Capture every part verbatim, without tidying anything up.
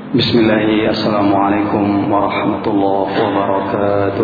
Bismillahirrahmanirrahim. Assalamualaikum warahmatullahi wabarakatuh.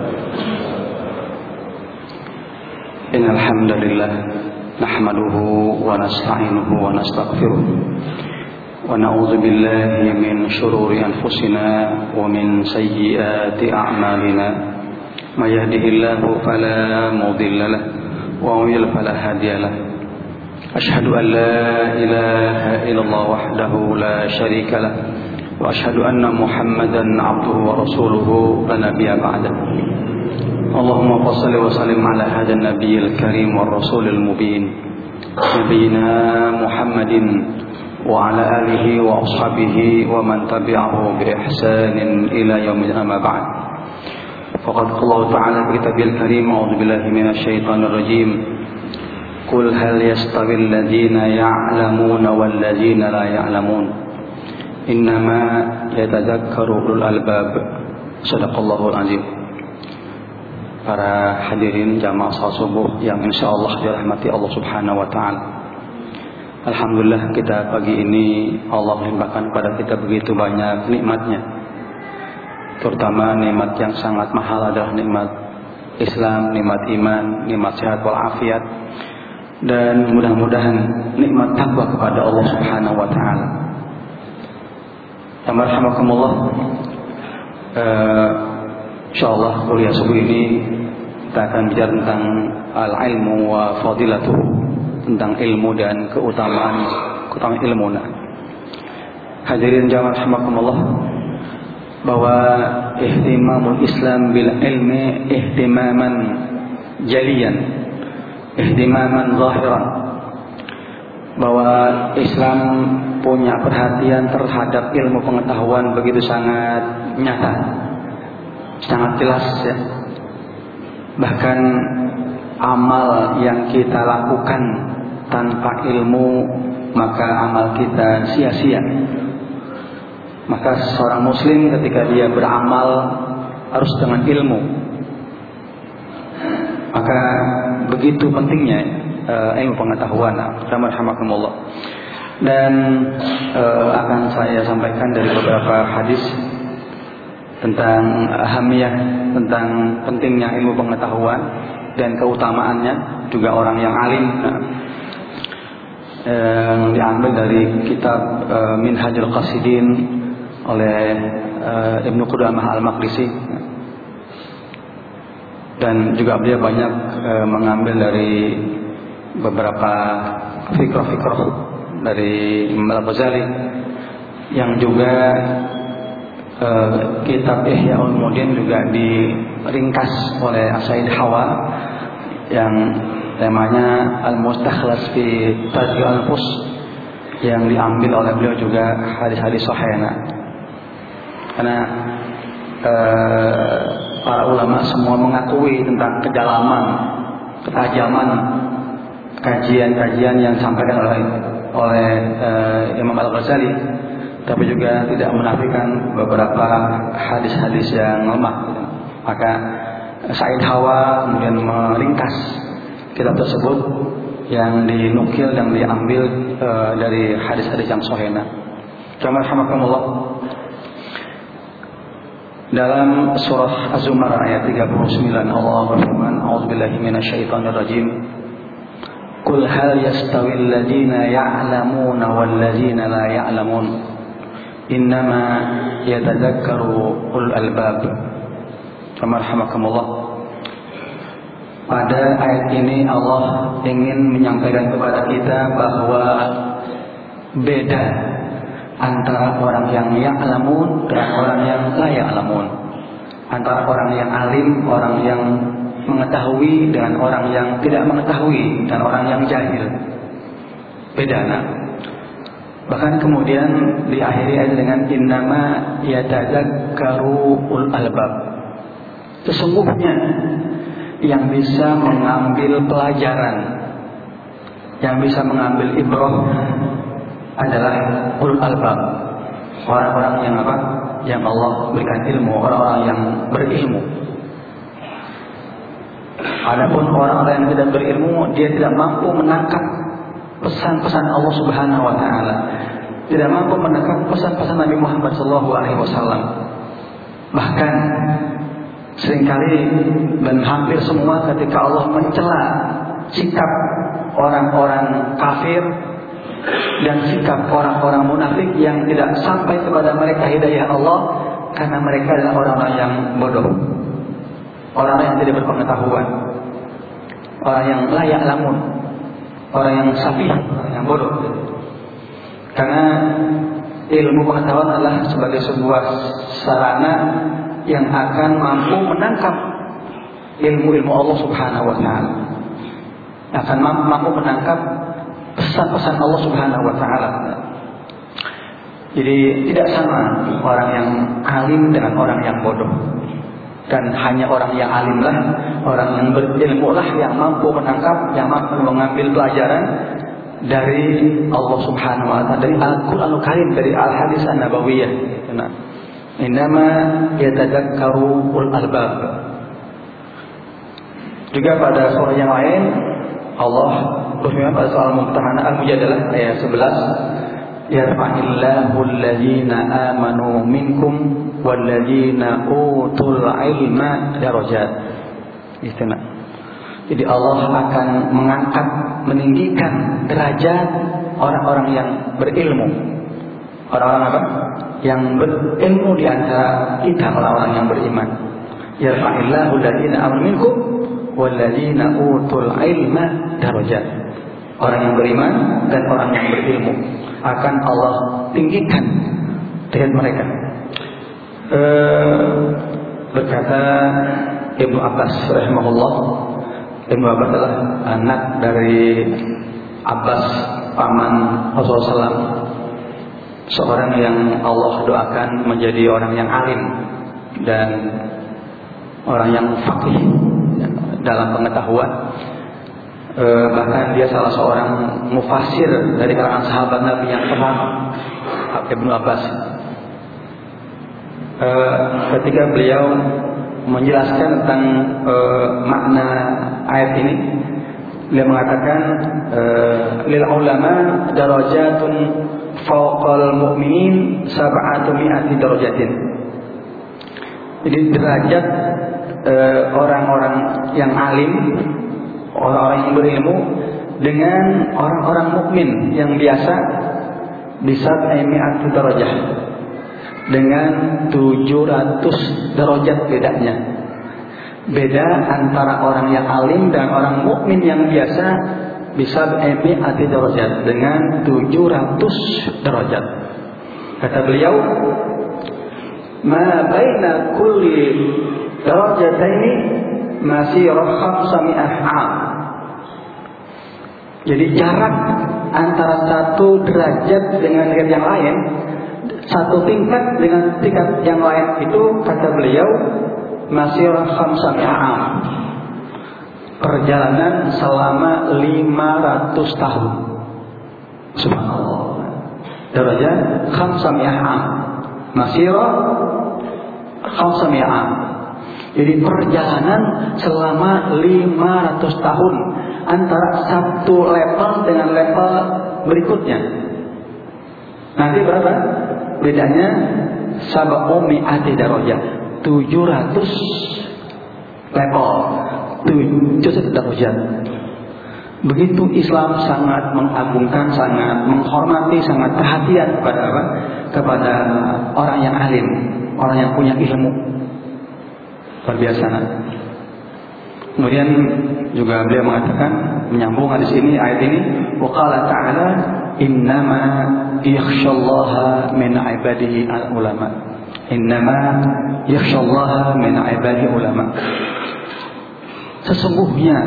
Innal hamdalillah nahmaduhu wa nasta'inuhu wa nastaghfiruh wa na'udzu billahi min shururi anfusina wa min sayyiati a'malina. May yahdihillahu fala mudilla lahu wa may yudlil fala hadiya lahu. Ashhadu an la ilaha illallah wahdahu la syarika lahu wa asyhadu anna Muhammadan abduhu wa rasuluhu la nabiyya ba'da. Allahumma shalli wa sallim ala hadzal nabiyil karim war rasulil mubin nabiyina Muhammadin wa ala alihi wa ashabihi wa man tabi'ahu bi ihsanin ila yaumil amma ba'd. Faqad qala ta'ala fi kitabil karim a'udzu billahi minasy syaithanir rajim. Qul hal yastawil ladzina ya'lamuna wal ladzina la ya'lamun. Innama yatadzakkaru ulul albab. Shadaqallahul azim. Para hadirin jamaah salat subuh yang insyaallah dirahmati Allah Subhanahu wa taala. Alhamdulillah kita pagi ini Allah limpahkan kepada kita begitu banyak nikmatnya. Terutama nikmat yang sangat mahal adalah nikmat Islam, nikmat iman, nikmat sehat walafiat, dan mudah-mudahan nikmat takwa kepada Allah Subhanahu wa taala. Alhamdulillah, uh, insyaallah kuliah subuh ini kita akan bicara tentang al-ilmu wa fadilatuh, tentang ilmu dan keutamaan keutamaan ilmu. Hadirin jamaah rahimakumullah, bahwa ihtimamul Islam bil ilmi ihtimaman jaliyan, ihtimaman zahiran, bahwa Islam punya perhatian terhadap ilmu pengetahuan begitu sangat nyata, sangat jelas ya. Bahkan amal yang kita lakukan tanpa ilmu maka amal kita sia-sia. Maka seorang muslim ketika dia beramal harus dengan ilmu. Maka begitu pentingnya uh, ilmu pengetahuan. Alhamdulillah. Dan uh, akan saya sampaikan dari beberapa hadis tentang ahamiyah, tentang pentingnya ilmu pengetahuan dan keutamaannya, juga orang yang alim, nah, yang diambil dari kitab uh, Minhajul Qasidin oleh uh, Ibnu Qudamah Al-Maqdisi, dan juga beliau banyak uh, mengambil dari beberapa fikrah-fikrah dari Imam Al-Ghazali, yang juga uh, kitab Ihya Ulumuddin juga diringkas oleh Sayyid Hawa yang temanya Al-Mustakhlas fi Tazkiyah Al-Nufus, yang diambil oleh beliau juga hadis-hadis sahihah. Karena uh, para ulama semua mengakui tentang kedalaman, ketajaman kajian-kajian yang disampaikan oleh oleh uh, Imam Al-Ghazali, tapi juga tidak menafikan beberapa hadis-hadis yang lemah. Maka Said Hawa kemudian meringkas kitab tersebut yang dinukil dan diambil uh, dari hadis-hadis yang sahih. Kama rahmakumullah, dalam surah Az-Zumar ayat tiga puluh sembilan Allah berfirman, a'udzubillahi minasyaitonir rajim. Qul hal yastawil ladzina ya'lamuna wal ladzina la ya'lamun. Innama yatadzakkaru ulul albab. Rahmakumullah. Pada ayat ini Allah ingin menyampaikan kepada kita bahwa beda antara orang yang ya'lamun dan orang yang la ya'lamun, antara orang yang alim, orang yang mengetahui dengan orang yang tidak mengetahui, dan orang yang jahil. Beda. Nah, bahkan kemudian diakhiri ayat dengan innama yatadzakkaru ulul albab. Sesungguhnya yang bisa mengambil pelajaran, yang bisa mengambil ibrah adalah ulul albab, orang-orang yang apa? Yang Allah berikan ilmu, orang-orang yang berilmu. Adapun orang-orang yang tidak berilmu, dia tidak mampu menangkap pesan-pesan Allah Subhanahu wa taala. tidak mampu menangkap pesan-pesan Nabi Muhammad shallallahu alaihi wasallam. Bahkan seringkali dan hampir semua ketika Allah mencela sikap orang-orang kafir dan sikap orang-orang munafik yang tidak sampai kepada mereka hidayah Allah, karena mereka adalah orang-orang yang bodoh, orang yang tidak berpengetahuan, orang yang layak lamun, orang yang safih, orang yang bodoh. Karena ilmu pengetahuan adalah sebagai sebuah sarana yang akan mampu menangkap ilmu-ilmu Allah Subhanahu wa taala, akan mampu menangkap pesan-pesan Allah Subhanahu wa taala. Jadi tidak sama orang yang alim dengan orang yang bodoh. Dan hanya orang yang alimlah, orang yang berilmu lah yang mampu menangkap, yang mampu mengambil pelajaran dari Allah Subhanahu wa taala, dari Al-Qur'anul Karim, dari Al-Hadis An-Nabawiyah. Nah, innama yatadzakkaru ulul albab. Juga pada surah yang lain Allah berfirman pada soal Mumtahanah Al-Mujadalah ayat sebelas, yarfa'illahu alladhina amanu minkum walladzina utul ilma darajat. Istina. Jadi Allah akan mengangkat, meninggikan derajat orang-orang yang berilmu. Orang-orang apa? Yang berilmu di antara kita, orang-orang yang beriman. Yarfa'illahu alladhina amanu minkum walladzina utul ilma darajat. Orang yang beriman dan orang yang berilmu akan Allah tinggikan derajat mereka. E, berkata Ibnu Abbas rahimahullah, Ibnu Abbas adalah anak dari Abbas paman Rasulullah shallallahu alaihi wasallam, seorang yang Allah doakan menjadi orang yang alim dan orang yang faqih dalam pengetahuan. E, bahkan dia salah seorang mufasir dari kalangan sahabat Nabi yang terhormat, Ibnu Abbas. E, ketika beliau menjelaskan tentang e, makna ayat ini, beliau mengatakan e, lil ulama darajatun fawqal mu'minin sab'atu mi'ati darajatin. Jadi derajat e, orang-orang yang alim, orang-orang yang berilmu dengan orang-orang mukmin yang biasa bisa mi'ati darajah, dengan tujuh ratus derajat bedanya. Beda antara orang yang alim dan orang mukmin yang biasa bisa mi'ati darajat, dengan tujuh ratus derajat. Kata beliau, ma baina kulli darajataini masirah khamsami'ah 'am. Jadi jarak antara satu derajat dengan derajat yang lain, satu tingkat dengan tingkat yang lain itu, kata beliau, masirah khamsami'ah 'am. Perjalanan selama lima ratus tahun. Subhanallah. Derajat khamsami'ah 'am. Masirah khamsami'ah 'am. Jadi perjalanan selama lima ratus tahun antara satu level dengan level berikutnya. Nanti berapa? Bedanya sab'u mi'ati darajah, tujuh ratus level, tujuh ratus derajat. Begitu Islam sangat mengagungkan, sangat menghormati, sangat perhatian kepada apa? Kepada orang yang alim, orang yang punya ilmu. Luar biasa. Kemudian juga beliau mengatakan, menyambung hadis ini, ayat ini, wa qala ta'ala innama yakhshallaha min ibadihi al-ulama. Innama yakhshallaha min ibadihi ulama. Sesungguhnya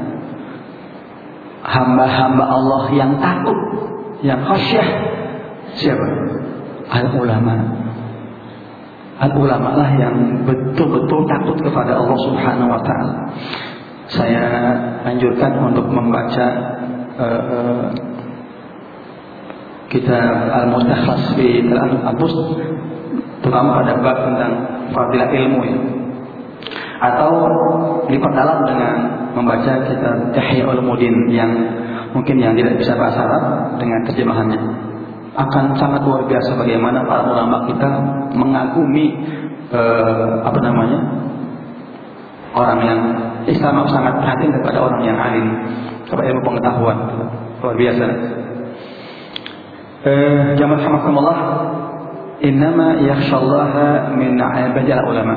hamba-hamba Allah yang takut, yang khasyah, siapa? Al-ulama. Al-ulama lah yang betul-betul takut kepada Allah Subhanahu wa taala. Saya anjurkan untuk membaca uh, uh, kitab Al-Mustakhlas fi Al-Abus, terutama pada bab tentang fadilah ilmu ya. Atau diperdalam dengan membaca kitab Ihya Ulumuddin yang mungkin yang tidak bisa bahasa Arab dengan terjemahannya. akan sangat luar biasa bagaimana para ulama kita mengagumi eh, apa namanya orang yang Islam sangat perhatian kepada orang yang alim, kepada ilmu pengetahuan, luar biasa. Eh, Jamaah rahimakumullah, innama yakhshallaha min ibadil ulama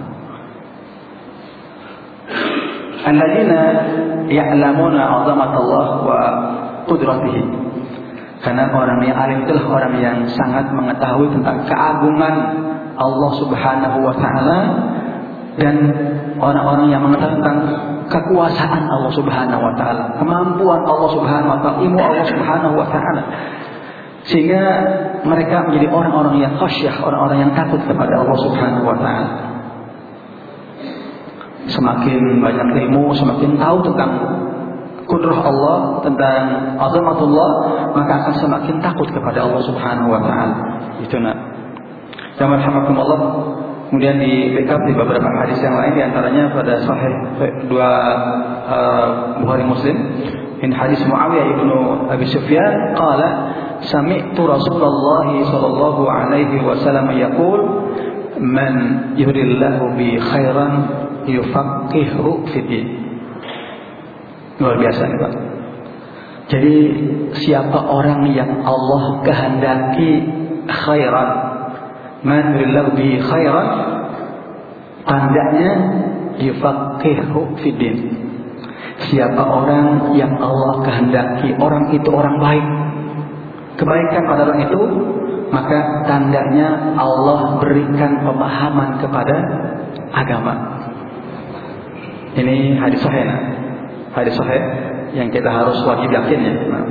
alladzina ya'lamuna 'azamatallah wa qudratihi. Karena orang yang alim itulah orang yang sangat mengetahui tentang keagungan Allah Subhanahu wa taala dan orang-orang yang mengetahui tentang kekuasaan Allah Subhanahu wa taala, kemampuan Allah Subhanahu wa taala, ilmu Allah Subhanahu wa taala. Sehingga mereka menjadi orang-orang yang khasyah, orang-orang yang takut kepada Allah Subhanahu wa taala. Semakin banyak ilmu, semakin tahu tentang kudrah Allah, tentang azamatullah, maka akan semakin takut kepada Allah Subhanahu wa taala. Itu nak. Jamaah rahimakumullah. Kemudian di backup di beberapa hadis yang lain, di antaranya pada sahih dua uh, Bukhari Muslim, in hadis Muawiyah ibnu Abi Sufyan qala sami'tu Rasulullah sallallahu alaihi wasallam yaqul man yuridillahu bi khairan yufaqihu fid din. Luar biasa nih Pak. Jadi siapa orang yang Allah kehendaki khairan, man yuridillahu bi khairan, tandanya yufaqihu fid din. Siapa orang yang Allah kehendaki orang itu orang baik, kebaikan pada orang itu, maka tandanya Allah berikan pemahaman kepada agama. Ini hadis sahih. Hadis sahih yang kita harus wajib yakinnya. Nah,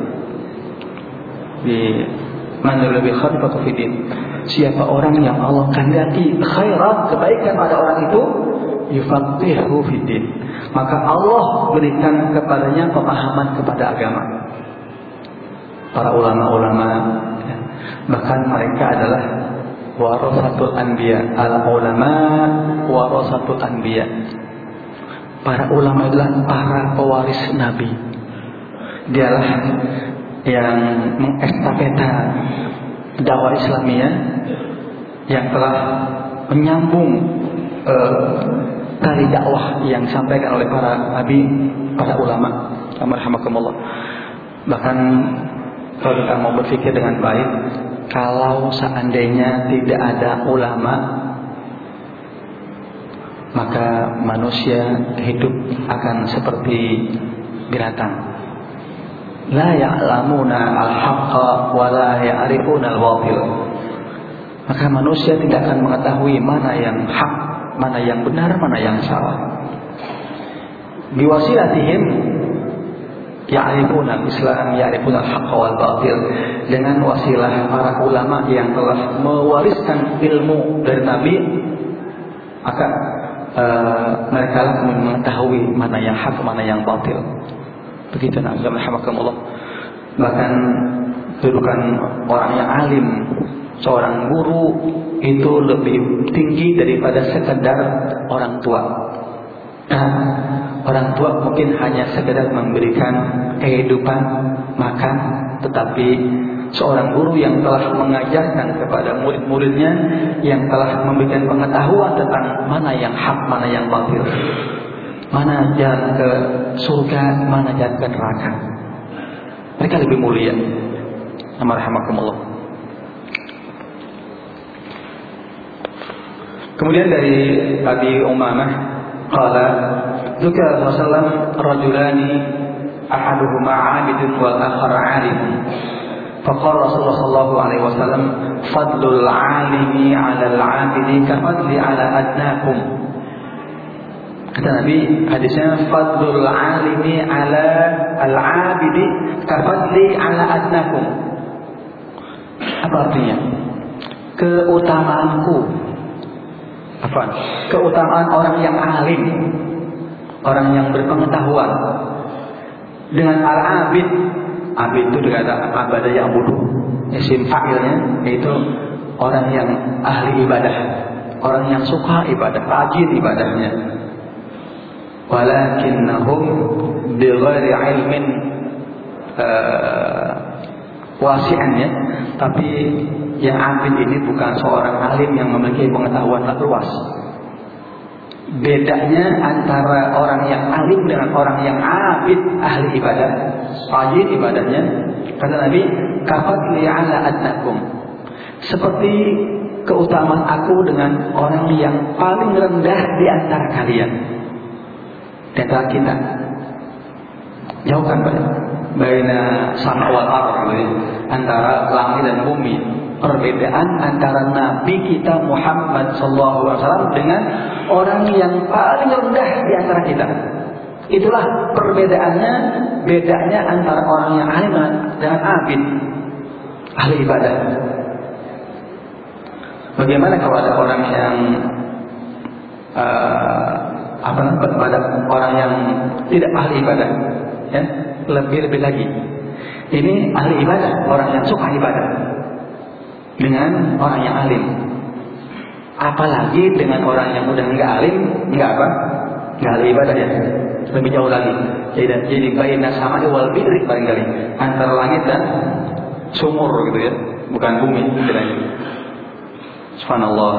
di man lebih khabatu fidin. Siapa orang yang Allah kehendaki khairat, kebaikan pada orang itu, yufaqihu fidin, maka Allah berikan kepadanya pemahaman kepada agama. Para ulama-ulama, bahkan mereka adalah warasatul anbiya, al ulama warasatul anbiya. Para ulama adalah para pewaris Nabi. Dialah yang mengestafeta dakwah Islamiyah, yang telah menyambung uh, tali dakwah yang disampaikan oleh para nabi, para ulama. Alhamdulillah. Bahkan kalau kita mau berpikir dengan baik, kalau seandainya tidak ada ulama, maka manusia hidup akan seperti binatang. La ya'lamuna al-haqqa wa la ya'rifuna al-batil. Maka manusia tidak akan mengetahui mana yang hak, mana yang benar, mana yang salah. Biwasilatihim ya'rifuna al-islam, ya'rifuna al-haqqa wal batil. Dengan wasilah para ulama yang telah mewariskan ilmu dari Nabi, maka uh, mereka lah mengetahui mana yang hak, mana yang batil. Begitu nak, alhamdulillah. Bahkan kedudukan orang yang alim, seorang guru itu lebih tinggi daripada sekedar orang tua. Nah, orang tua mungkin hanya sekedar memberikan kehidupan, makan, tetapi seorang guru yang telah mengajarkan kepada murid-muridnya, yang telah memberikan pengetahuan tentang mana yang hak, mana yang batil, mana jalan ke surga, mana jalan ke neraka, mereka lebih mulia. Alhamdulillah. Kemudian dari Abi Umamah qala dzukira Rasulullah rajulani ahaduhuma 'abidun wal akhar 'alim. Faqala Rasulullah sallallahu alaihi wasallam fadlul 'alimi 'ala al-'abidi ka fadli 'ala adnakum. Kata Nabi, hadisnya fadlul 'alimi 'ala al-'abidi ka fadli 'ala adnakum. Apa artinya? Keutamaanku, apa? Keutamaan orang yang alim, orang yang berpengetahuan dengan al-abid. Abid itu dikata abadah yang budu. Isim fa'ilnya yaitu orang yang ahli ibadah, orang yang suka ibadah, rajin ibadahnya. Walakinnahum bighairi ilmin uh, wasi'an ya. Tapi yang abid ini bukan seorang alim yang memiliki pengetahuan tak luas. Bedanya antara orang yang alim dengan orang yang abid, ahli ibadah, rajin ibadahnya. Kata Nabi, kafat li'ala adnakum. Seperti keutamaan aku dengan orang yang paling rendah di antara kalian, di antara kita. Jauhkan baina sama wal ardh, antara langit dan bumi. Perbedaan antara Nabi kita Muhammad sallallahu alaihi wasallam dengan orang yang paling rendah di antara kita. Itulah perbedaannya, bedanya antara orang yang alim dengan abid, ahli ibadah. Bagaimana kalau ada orang yang uh, apa pada orang yang tidak ahli ibadah, ya, lebih-lebih lagi. Ini ahli ibadah, orang yang suka ibadah, dengan orang yang alim. Apalagi dengan orang yang udah enggak alim, enggak apa? Enggak ahli ibadah ya. Lebih jauh lagi. Jadi jadi baina sama wal bi'ri barangkali, antara langit dan sumur gitu ya, bukan bumi bedanya. Subhanallah.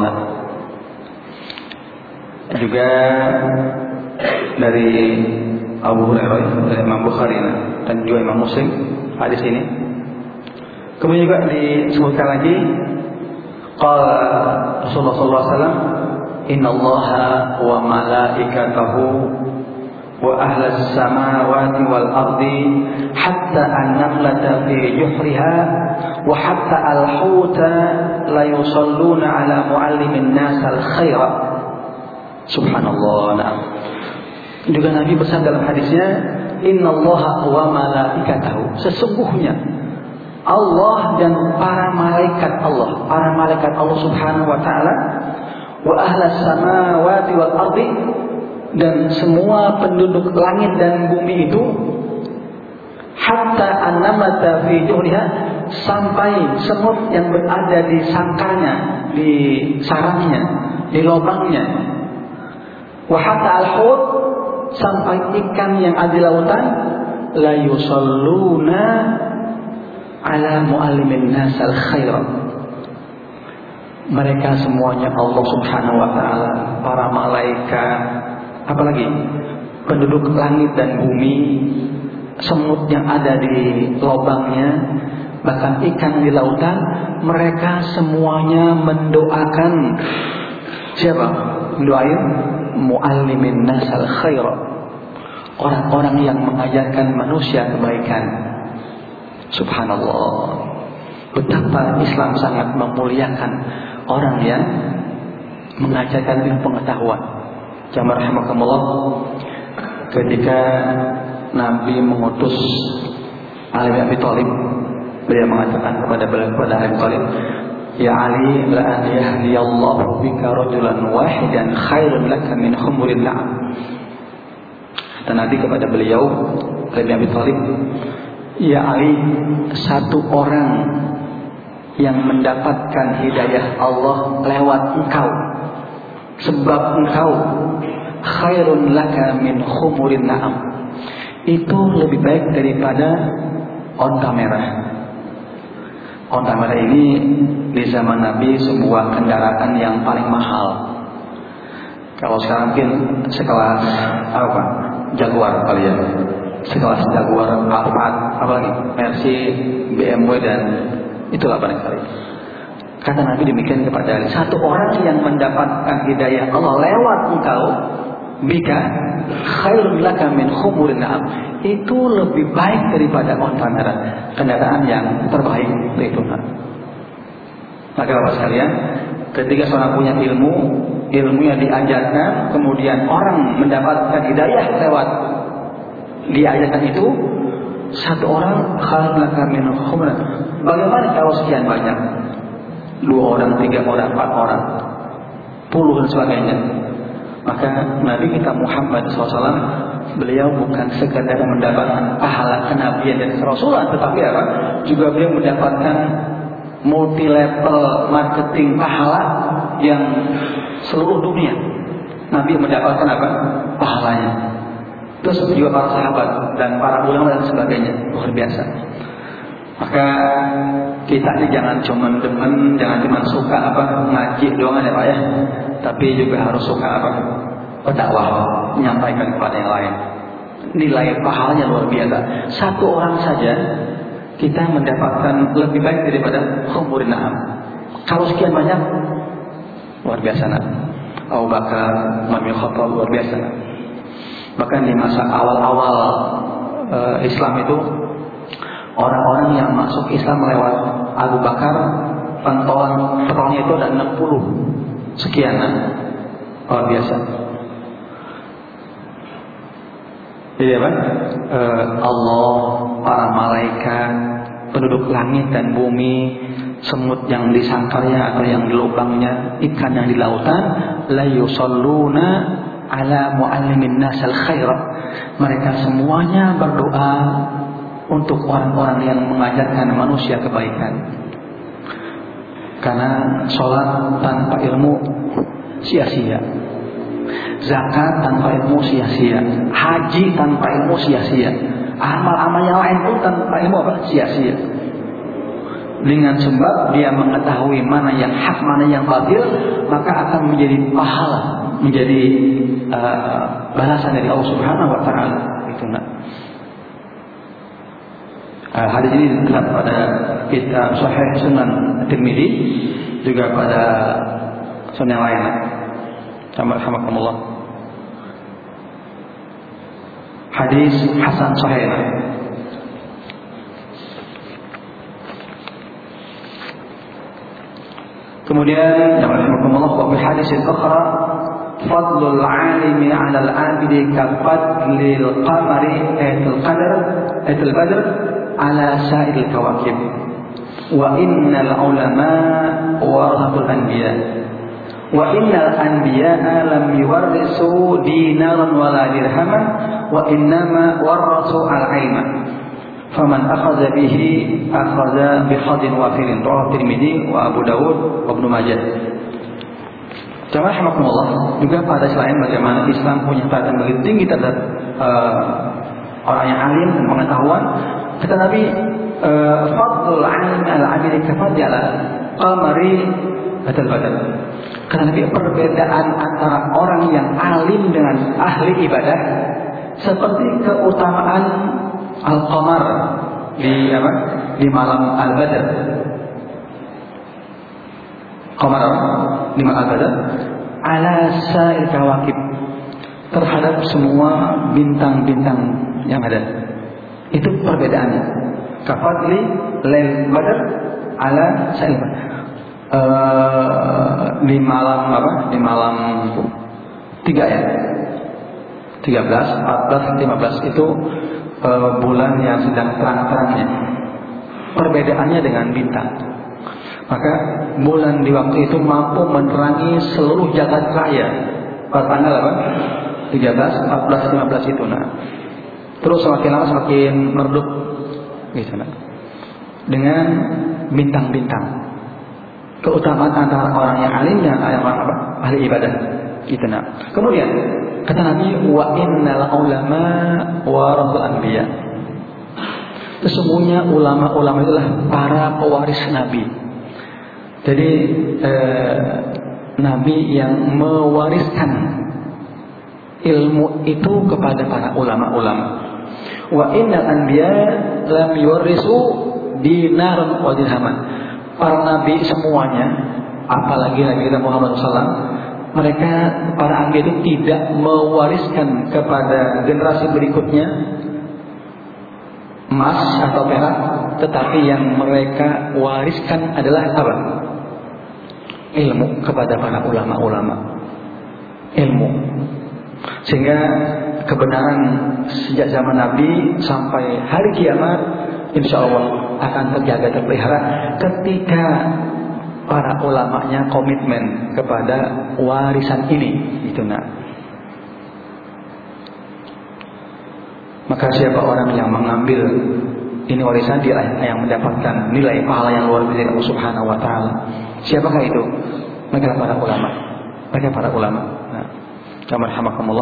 Juga dari Abu Hurairah, dari Imam Bukhari dan juga Imam Muslim hadis ini. Kemudian juga disebutkan lagi, qala Rasulullah sallallahu alaihi wasallam, innallaha wa malaikatahu wa ahlas samawati wal ardi hatta an-namlata fi juhriha wa hatta al-huta la yusalluna ala muallimin nas al-khaira. Subhanallah. Nah, juga Nabi pesan dalam hadisnya, innallaha wa malaikatahu, sesungguhnya Allah dan para malaikat Allah, para malaikat Allah Subhanahu wa taala, wa ahlas samawati wal ardi, dan semua penduduk langit dan bumi itu, hatta annamata fi juhriha, sampai semut yang berada di sangkarnya, di sarangnya, di lubangnya, wa hatta al-hut, sampai ikan yang ada di lautan, la yusalluna ala muallimin nas al-khair. Mereka semuanya Allah Subhanahu wa taala, para malaikat, apalagi penduduk langit dan bumi, semut yang ada di lubangnya, bahkan ikan di lautan, mereka semuanya mendoakan siapa? Mendoain muallimin nas al-khair, orang-orang yang mengajarkan manusia kebaikan. Subhanallah, betapa Islam sangat memuliakan orang yang mengajarkan ilmu pengetahuan. Jamaah rahimakumullah, ketika Nabi mengutus Ali bin Abi Thalib, beliau mengatakan kepada beliau, kepada Abi Thalib, ya Ali, la an yahdiyallahu bika rajulan wahidan khairun laka min humurin na'am. Kata Nabi kepada beliau, Ali bin Abi Thalib, ya Ali, satu orang yang mendapatkan hidayah Allah lewat engkau, sebab engkau, khairun laka min humurin na'am, itu lebih baik daripada onta merah. Onta merah ini di zaman Nabi sebuah kendaraan yang paling mahal. Kalau sekarang mungkin sekelas apa? Jaguar kali ya. Sekelas Jaguar, Alphard, apalagi Mercy, B M W, dan itulah barangkali. Kata Nabi demikian kepada Ali, satu orang yang mendapatkan hidayah Allah lewat engkau, bika khairun laka min humurin na'am, itu lebih baik daripada onta merah, kendaraan yang terbaik dari Tuhan. Maka Bapak sekalian, ketika seorang punya ilmu, ilmu yang diajarkan, kemudian orang mendapatkan hidayah lewat diajarkan itu, satu orang khairun laka min humurin. Bagaimana kalau sekian banyak? Dua orang, tiga orang, empat orang, puluh dan sebagainya. Maka Nabi kita Muhammad shallallahu alaihi wasallam, beliau bukan sekadar mendapatkan pahala kenabian dan kerasulan, tetapi apa? Juga beliau mendapatkan multi level marketing pahala yang seluruh dunia. Nabi mendapatkan apa? Pahalanya. Terus juga para sahabat dan para ulama dan sebagainya, luar biasa. Maka Maka kita ini jangan cuma demen, jangan cuma suka apa ngaji doang ya Pak ya, tapi juga harus suka apa berdakwah, menyampaikan kepada yang lain. Nilai pahalanya luar biasa. Satu orang saja kita mendapatkan lebih baik daripada humurin na'am. Kalau sekian banyak, luar biasa nak. Abu Bakar, Umar bin Khattab, luar biasa nak. Bahkan di masa awal-awal uh, Islam itu, orang-orang yang masuk Islam lewat Abu Bakar, pantauan peronnya itu ada enam puluh sekian, luar biasa. Jadi apa? Uh, Allah, para malaikat, penduduk langit dan bumi, semut yang di sangkarnya atau yang di lubangnya, ikan yang di lautan, la yusalluna ala muallimin nasal khairat. Mereka semuanya berdoa untuk orang-orang yang mengajarkan manusia kebaikan. Karena sholat tanpa ilmu sia-sia, zakat tanpa ilmu sia-sia, haji tanpa ilmu sia-sia, amal-amal yang lain pun tanpa ilmu apa? Sia-sia. Dengan sebab dia mengetahui mana yang hak, mana yang batil, maka akan menjadi pahala, menjadi uh, balasan dari Allah Subhanahu Wa Taala. Itu nak. Uh, hadis ini terdapat pada kitab Sahih Sunan Tirmidzi, juga pada sunan yang lain. Alhamdulillah. Hadis hasan sahih. Kemudian yang rahimahumullah wa fi hadis al-ukhra fadlul 'alimi 'ala al-'abidi ka fadlil qamari aitul qadar aitul badr 'ala sa'il kawakib wa innal ulama warathul anbiya wa innal anbiya'a lam yuwarrisu dinaran wala dirhaman wa innama warathu al-'ilma faman akhadha bihi akhadha bihadin wafirin. Rawahu Tirmidzi wa Abu Dawud wa Ibnu Majah. Jamaah rahimakumullah, juga pada selain bagaimana Islam punya perhatian begitu tinggi terhadap uh, orang yang alim dan pengetahuan, kata Nabi, uh, fadlul 'alim 'ala 'abidi kafadli 'ala qamari batal batal. Kata Nabi, perbedaan antara orang yang alim dengan ahli ibadah seperti keutamaan al-qamar di apa? Di malam al-badr. Qamar di malam al-badr ala sa'il kawakib, terhadap semua bintang-bintang yang ada. Itu perbedaannya. Kafadli lail badr ala sa'il badr. Uh, di malam apa? Di malam tiga ya. tiga belas, empat belas, lima belas itu Uh, bulan yang sedang terang-terangnya. Perbedaannya dengan bintang. Maka bulan di waktu itu mampu menerangi seluruh jagat raya. Pada tanggal apa? tiga belas, empat belas, lima belas itu. Nah, terus semakin lama semakin meredup gitu, nah. Dengan bintang-bintang. Keutamaan antara orang yang alim dan orang apa? Ahli ibadah. Gitu, nah. Kemudian kata Nabi, wa innal ulama warathul anbiya. Sesungguhnya ulama-ulama itulah para pewaris Nabi. Jadi eh, Nabi yang mewariskan ilmu itu kepada para ulama-ulama. Wa innal anbiya lam yuwarrisu dinaran wa dirhaman. Para nabi semuanya, apalagi Nabi kita Muhammad sallallahu alaihi wasallam, mereka para anbiya itu tidak mewariskan kepada generasi berikutnya emas atau perak, tetapi yang mereka wariskan adalah apa? Ilmu kepada para ulama-ulama. Ilmu. Sehingga kebenaran sejak zaman Nabi sampai hari kiamat insya Allah akan terjaga, terpelihara ketika para ulamanya komitmen kepada warisan ini. Itu nak. Maka siapa orang yang mengambil ini warisan, dia yang mendapatkan nilai pahala yang luar biasa dari Allah Subhanahu Wa Taala. Siapakah itu? Mereka para ulama. Mereka para ulama. Nah, alhamdulillah.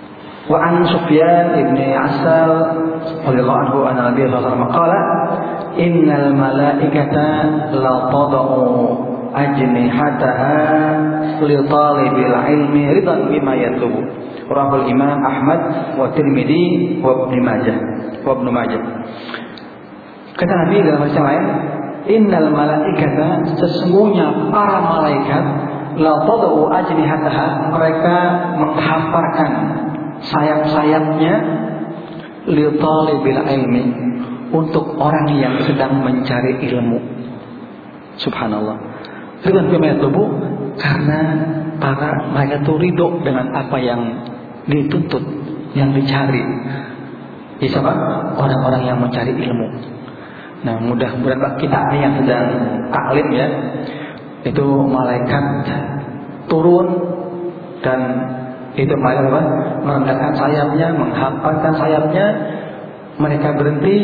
Wa an Sufyan ibn Asal radhiyallahu anhu anna Nabi sallallahu alaihi wasallam qala innal malaikata la tad'u ajnihataha li talibil ilmi ridan bima yatlubu. Rawahul Imam Ahmad wa Tirmidzi wa Ibnu Majah wa Ibnu Majah. Kata Nabi dalam hadis yang lain, innal malaikata, sesungguhnya para malaikat, la tad'u ajnihataha, mereka menghamparkan sayap-sayapnya li talibil ilmi, untuk orang yang sedang mencari ilmu. Subhanallah. Ridwan bima yatlubu, karena para mereka itu ridho dengan apa yang dituntut, yang dicari. Siapa? Orang-orang yang mencari ilmu. Nah, mudah-mudahan kita yang sedang taklim ya, itu malaikat turun dan itu malaikat apa? Merendahkan sayapnya, menghamparkan sayapnya, mereka berhenti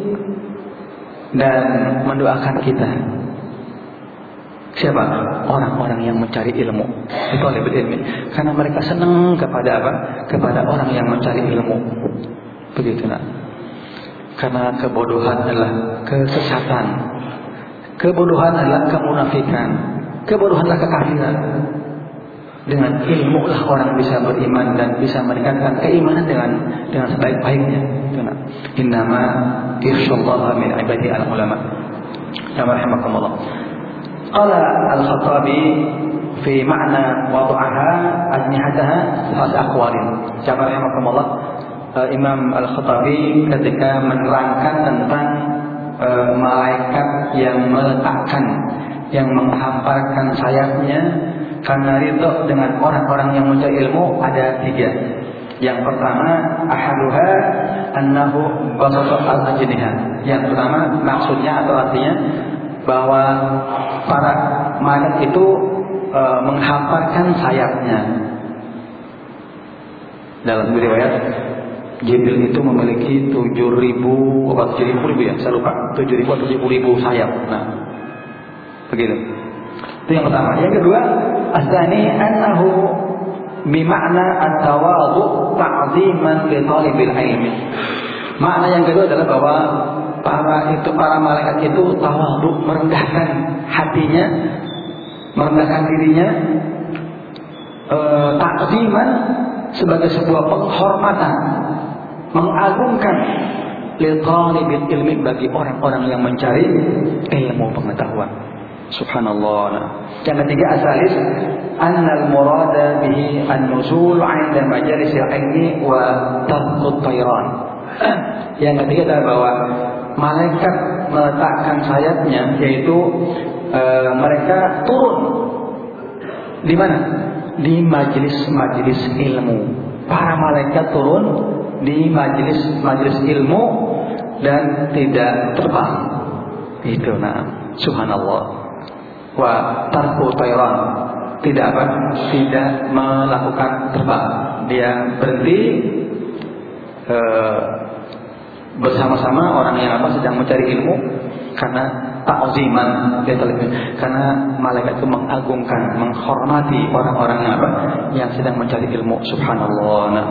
dan mendoakan kita. Siapa? Orang-orang yang mencari ilmu. Itu oleh ilmu. Karena mereka senang kepada apa? Kepada orang yang mencari ilmu. Begitu nak. Karena kebodohan adalah kesesatan. Kebodohan adalah kemunafikan. Kebodohan adalah kekafiran. Dengan ilmu lah orang bisa beriman dan bisa meningkatkan keimanan dengan dengan sebaik-baiknya. Innama yakhshallaha min ibadihi al-ulama. Kama rahimakumullah. Qala al-Khattabi fi ma'na wad'aha ajnihataha thalath aqwalin. Kama rahimakumullah. Imam Al-Khattabi ketika menerangkan tentang uh, malaikat yang meletakkan, yang menghamparkan sayapnya karena ridho dengan orang-orang yang mencari ilmu, ada tiga. Yang pertama, ahaduha annahu basata al-ajniha. Yang pertama maksudnya atau artinya bahwa para malaikat itu uh, menghamparkan sayapnya. Dalam riwayat, Jibril itu memiliki tujuh ribu atau tujuh ribu ya, saya lupa, tujuh ribu atau tujuh ribu sayap. Nah, begitu. Itu yang pertama. Yang kedua, asani annahu bimakna at-tawadhu ta'ziman li talibil ilmi. Makna yang kedua adalah bahwa para itu para malaikat itu tawadhu, merendahkan hatinya, merendahkan dirinya, e, ta'ziman sebagai sebuah penghormatan, mengagungkan li talibil ilmi, bagi orang-orang yang mencari ilmu pengetahuan. Subhanallah. Yang ketiga, asalis annal murada bihi an-nuzul 'inda majalisil ilmi wa tarqut tayran. Yang ketiga adalah bahwa malaikat meletakkan sayapnya, yaitu e, mereka turun di mana? Di majelis-majelis ilmu. Para malaikat turun di majelis-majelis ilmu dan tidak terbang. Itu nah, subhanallah. Wa tarku tayran, tidak apa? Tidak melakukan terbang. Dia berhenti e, bersama-sama orang yang apa? Sedang mencari ilmu, karena ta'ziman, karena malaikat itu mengagungkan, menghormati orang-orang yang apa? Yang sedang mencari ilmu. Subhanallah. Nah,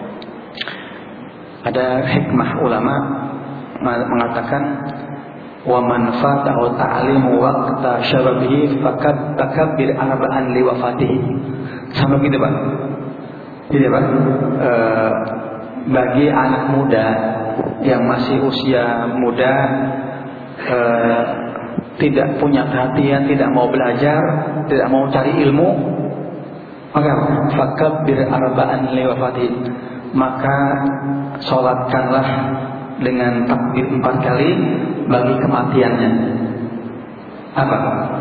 ada hikmah ulama mengatakan, wa man fatahu ta'limu waqta syababihi faqad takabbir arba'an li wafatihi. Sama gitu Pak. Jadi Pak, e, bagi anak muda yang masih usia muda, e, tidak punya perhatian, tidak mau belajar, tidak mau cari ilmu, maka fakabbir arba'an li wafatihi, maka sholatkanlah dengan takbir empat kali bagi kematiannya. Apa?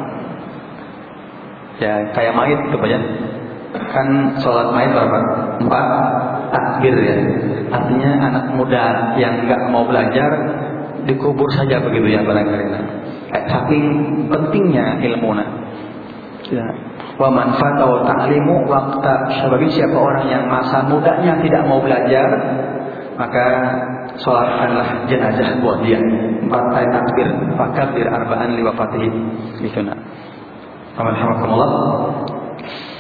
Ya kayak mayit itu banyak. Kan sholat mayit berapa? Empat takbir ya. Artinya anak muda yang nggak mau belajar dikubur saja begitu ya barangkali. Saking pentingnya ilmu. Ya. Wa man fatahu ta'limu waqta syababi, siapa orang yang masa mudanya tidak mau belajar, maka sholatkanlah jenazah buat dia empat kali takbir, fakabbir arba'an li wafatihi. Itu nak. Alhamdulillah.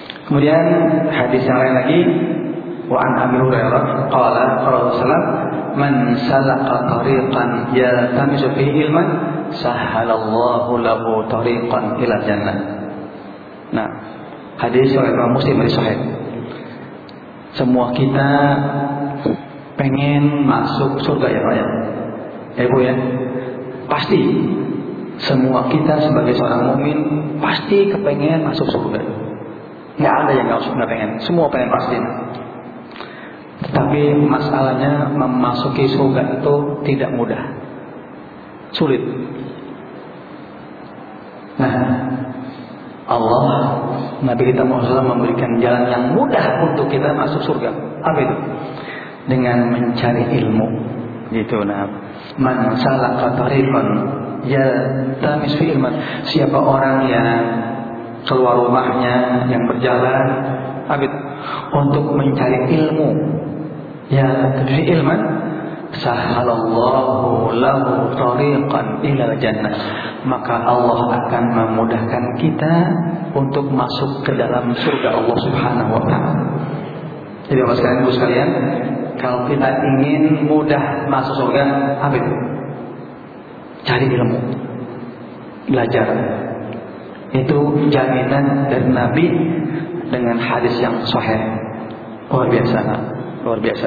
Kemudian hadis yang lain lagi, wa an Abi Hurairah qala qala sallallahu man salaka tariqan yaltamisu fihi ilman sahhalallahu lahu tariqan ila jannah. Nah, hadis riwayat Imam Muslim dari Sahih. Semua kita pengen masuk surga ya Pak ya. Ya Bu ya. Pasti semua kita sebagai seorang mukmin pasti kepengen masuk surga. Nggak ada yang nggak pengen. Semua pengen pasti. Tetapi masalahnya memasuki surga itu tidak mudah, sulit. Nah, Allah, Nabi kita Muhammad shallallahu alaihi wasallam memberikan jalan yang mudah untuk kita masuk surga. Apa itu? Dengan mencari ilmu. Gitu. Nah, man salaka tariqan yaltamis fi ilman. Siapa orang yang keluar rumahnya, yang berjalan, apa itu? Untuk mencari ilmu, ya tadri ilman, sahhalallahu lahu tariqan ila jannah, maka Allah akan memudahkan kita untuk masuk ke dalam surga Allah Subhanahu wa taala. Jadi Bapak sekalian, Ibu sekalian, kalau kita ingin mudah masuk surga, apa itu? Cari ilmu, belajar. Itu jaminan dari Nabi dengan hadis yang sahih. Luar biasa, luar biasa.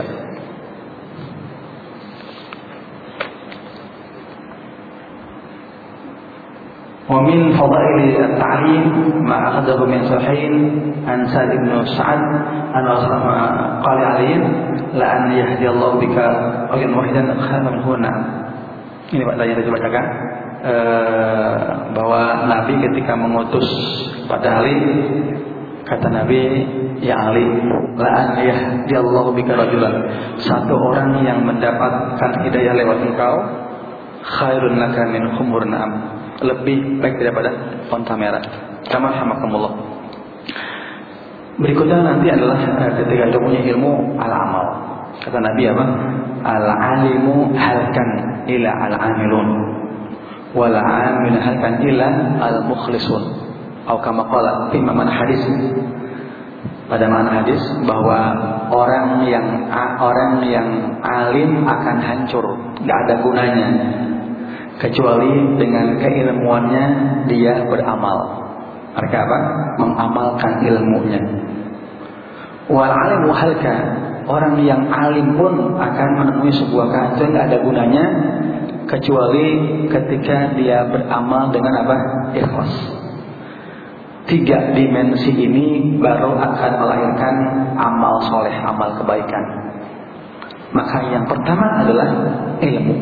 Wa min fadaili at-ta'lim ma akhadahu min sahihin an Sa'd bin Sa'ad an Rasulullah qala alaihi la an yahdi Allah bika rajulan wahidan khairan min hunna. Ini Pak tadi kita bacakan uh, bahwa Nabi ketika mengutus pada Ali, kata Nabi, ya Ali, la an yahdi Allah bika rajulan, satu orang yang mendapatkan hidayah lewat engkau, khairun laka min humur na'am, lebih baik daripada onta merah. Kama hamakumullah. Berikutnya nanti adalah ketika kita punya ilmu al-amal. Kata Nabi apa? Al-alimu halkan ila al-amilun, wal amil halkan ila al-mukhlisun. Atau kama qala fi mana hadis. Pada mana hadis bahwa orang yang orang yang alim akan hancur, enggak ada gunanya kecuali dengan keilmuannya dia beramal. Mereka apa? Mengamalkan ilmunya. Wal alimu halka, orang yang alim pun akan menemui sebuah kehancuran, tidak ada gunanya kecuali ketika dia beramal dengan apa? Ikhlas. Tiga dimensi ini baru akan melahirkan amal soleh, amal kebaikan. Maka yang pertama adalah ilmu.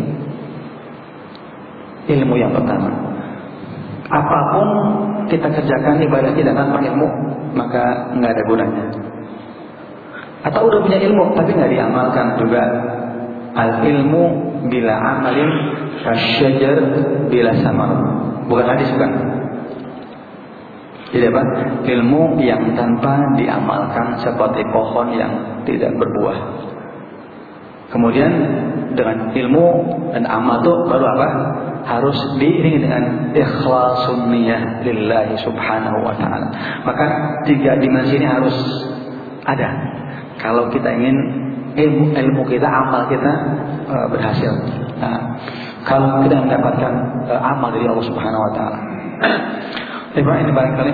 Ilmu yang pertama. Apapun kita kerjakan ibadah tidak tanpa ilmu, maka nggak ada gunanya. Atau udah punya ilmu tapi nggak diamalkan juga. Al ilmu bila amalin kasyajar bila samar. Bukan hadis bukan. Jadi apa? Ilmu yang tanpa diamalkan seperti pohon yang tidak berbuah. Kemudian dengan ilmu dan amal itu baru apa? Harus diiringi dengan ikhlasun niyyah lillahi subhanahu wa ta'ala. Maka tiga dimensi ini harus ada kalau kita ingin ilmu, ilmu kita, amal kita uh, berhasil. Nah, kalau kita mendapatkan uh, amal dari Allah Subhanahu wa taala. Ibu ini barangkali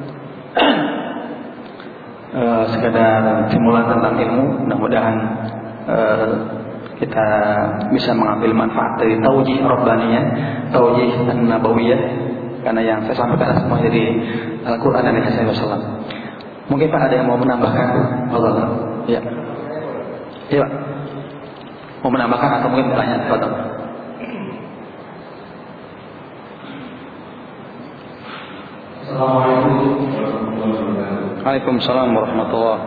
uh, sekedar simulan tentang ilmu. Mudah-mudahan uh, kita bisa mengambil manfaat dari taujih rabbaniyah, taujih an-nabawiyah, karena yang saya sampaikan semua dari Al-Quran dan Hadis Rasulullah. Mungkin Pak ada yang mau menambahkan? Allah. Ya. Ya Pak. Mau menambahkan atau mungkin bertanya? Betul. Assalamualaikum warahmatullahi wabarakatuh. Waalaikumsalam warahmatullahi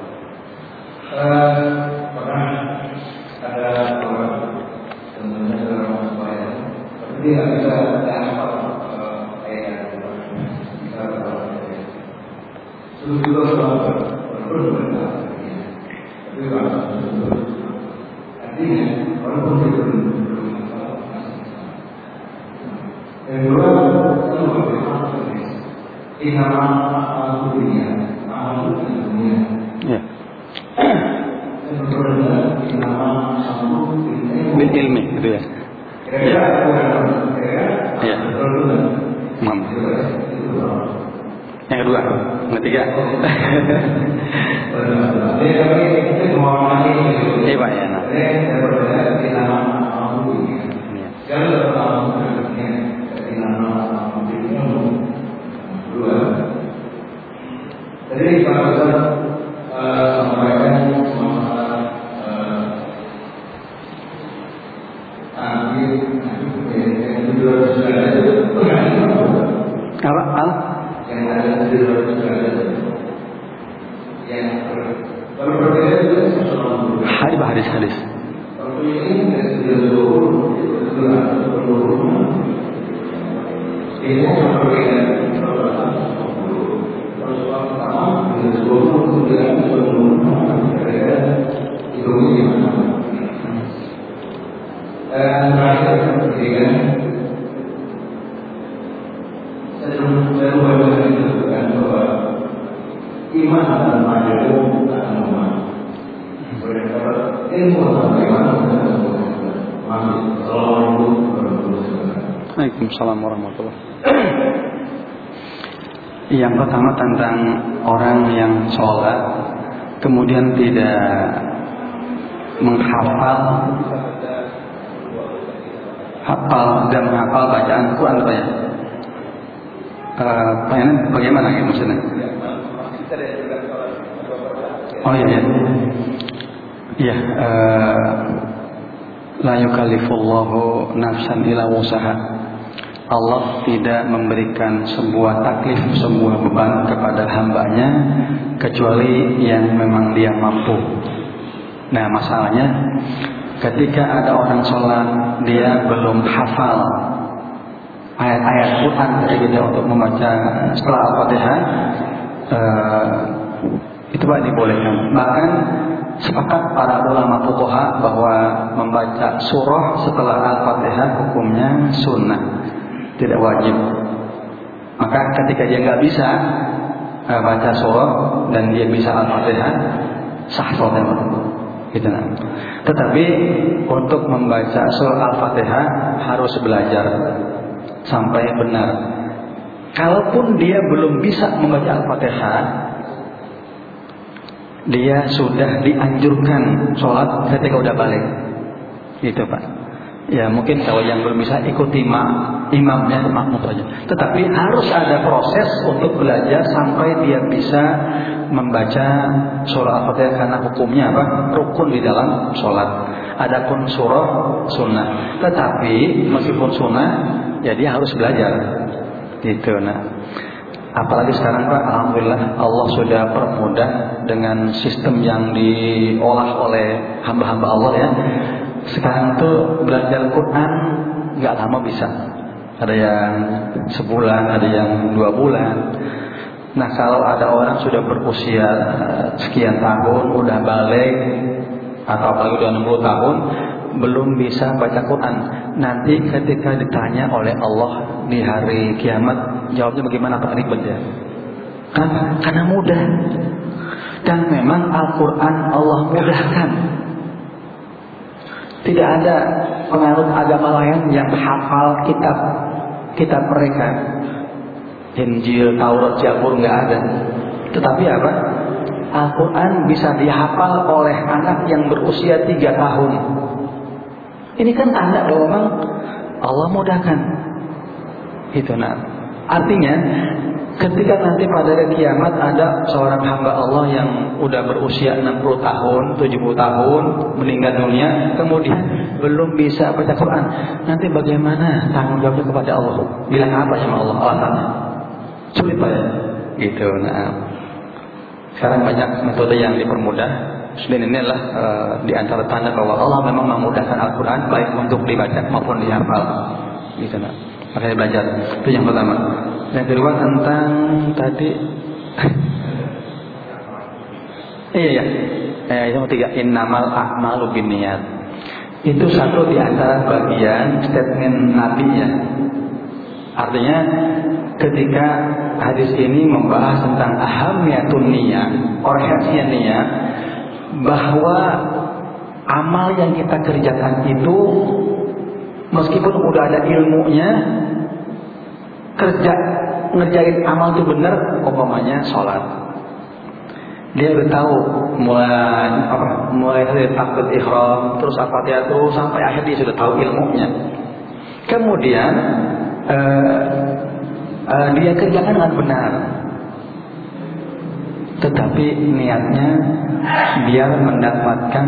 wabarakatuh. Ada orang tentunya dalam supaya tapi tidak bisa apa kayak bisa terus juga walaupun berbeda tapi kalau artinya walaupun itu belum masalah masih bisa. Yang kedua selalu berharap ini nama dunia, nama dunia. bil ilmi gitu ya. Kira-kira kira-kira Ya. Mam. Yang kedua, yang ketiga. Iya Pak ya. Nah. Jadi kalau kita sampaikan masalah ambil yang di luar segala itu Apa? Al? Yang ada di luar segala yang kalau berbeda itu hadis hadis hadis. Kalau ini dari luar itu luar ini berbeda. Dan terakhir kemudian saya baru menunjukkan bahwa iman dan majemuk akan lemah. Berdapat ilmu sampai mana masih selalu berterus. Waalaikumsalam warahmatullahi wabarakatuh. Yang pertama tentang orang yang sholat kemudian tidak menghafal hafal dan menghafal bacaan Quran apa ya? Uh, bagaimana ya maksudnya? Oh iya ya. Iya, uh, la yukallifullahu nafsan illa wusaha. Allah tidak memberikan sebuah taklif, sebuah beban kepada hambanya kecuali yang memang dia mampu. Nah masalahnya ketika ada orang sholat dia belum hafal ayat-ayat Quran ketika untuk membaca setelah Al-Fatihah, uh, itu Pak dibolehkan. Bahkan sepakat para ulama fuqaha bahwa membaca surah setelah Al-Fatihah hukumnya sunnah, tidak wajib. Maka ketika dia nggak bisa uh, baca surah dan dia bisa Al-Fatihah, sah sholatnya. Gitu, nah. Tetapi untuk membaca surah Al-Fatihah harus belajar sampai benar. Kalaupun dia belum bisa membaca Al-Fatihah, dia sudah dianjurkan sholat ketika udah balik. Gitu Pak. Ya mungkin kalau yang belum bisa ikuti imamnya makmum saja. Tetapi harus ada proses untuk belajar sampai dia bisa membaca surah Al-Fatihah karena hukumnya apa? Rukun di dalam sholat. Adapun surah sunnah. Tetapi meskipun sunnah, ya dia harus belajar. Gitu. Nah, apalagi sekarang Pak, alhamdulillah Allah sudah permudah dengan sistem yang diolah oleh hamba-hamba Allah ya. Sekarang tuh belajar Quran nggak lama bisa. Ada yang sebulan, ada yang dua bulan. Nah kalau ada orang sudah berusia sekian tahun, udah balik atau apalagi udah enam puluh tahun, belum bisa baca Quran. Nanti ketika ditanya oleh Allah di hari kiamat, jawabnya bagaimana Pak? Ribet ya. Karena, karena mudah. Dan memang Al-Quran Allah mudahkan. Tidak ada penganut agama lain yang hafal kitab kitab mereka. Injil, Taurat, Zabur nggak ada. Tetapi apa? Al-Quran bisa dihafal oleh anak yang berusia tiga tahun. Ini kan tanda bahwa memang Allah mudahkan. Itu nah. Artinya ketika nanti pada hari kiamat ada seorang hamba Allah yang udah berusia enam puluh tahun, tujuh puluh tahun, meninggal dunia, kemudian belum bisa baca Quran. Nanti bagaimana tanggung jawabnya kepada Allah? Bilang apa sama Allah? Alasannya sulit Pak ya? Gitu. Nah, sekarang banyak metode yang dipermudah. Dan ini adalah uh, di antara tanda bahwa Allah memang memudahkan Al-Quran baik untuk dibaca maupun dihafal. Gitu nah. Makanya belajar. Itu yang pertama. Yang kedua tentang tadi iya iya eh, yang ketiga innamal a'malu binniyat. Itu satu di antara bagian statement Nabi ya. Artinya ketika hadis ini membahas tentang ahamiyatun niyah, urgensinya niyah, bahwa amal yang kita kerjakan itu meskipun udah ada ilmunya, kerja ngerjain amal itu benar, umpamanya sholat, dia udah tahu mulai apa, mulai dari takbir ihram terus Al-Fatihah terus sampai akhir dia sudah tahu ilmunya. Kemudian uh, uh, dia kerjakan dengan benar, tetapi niatnya biar mendapatkan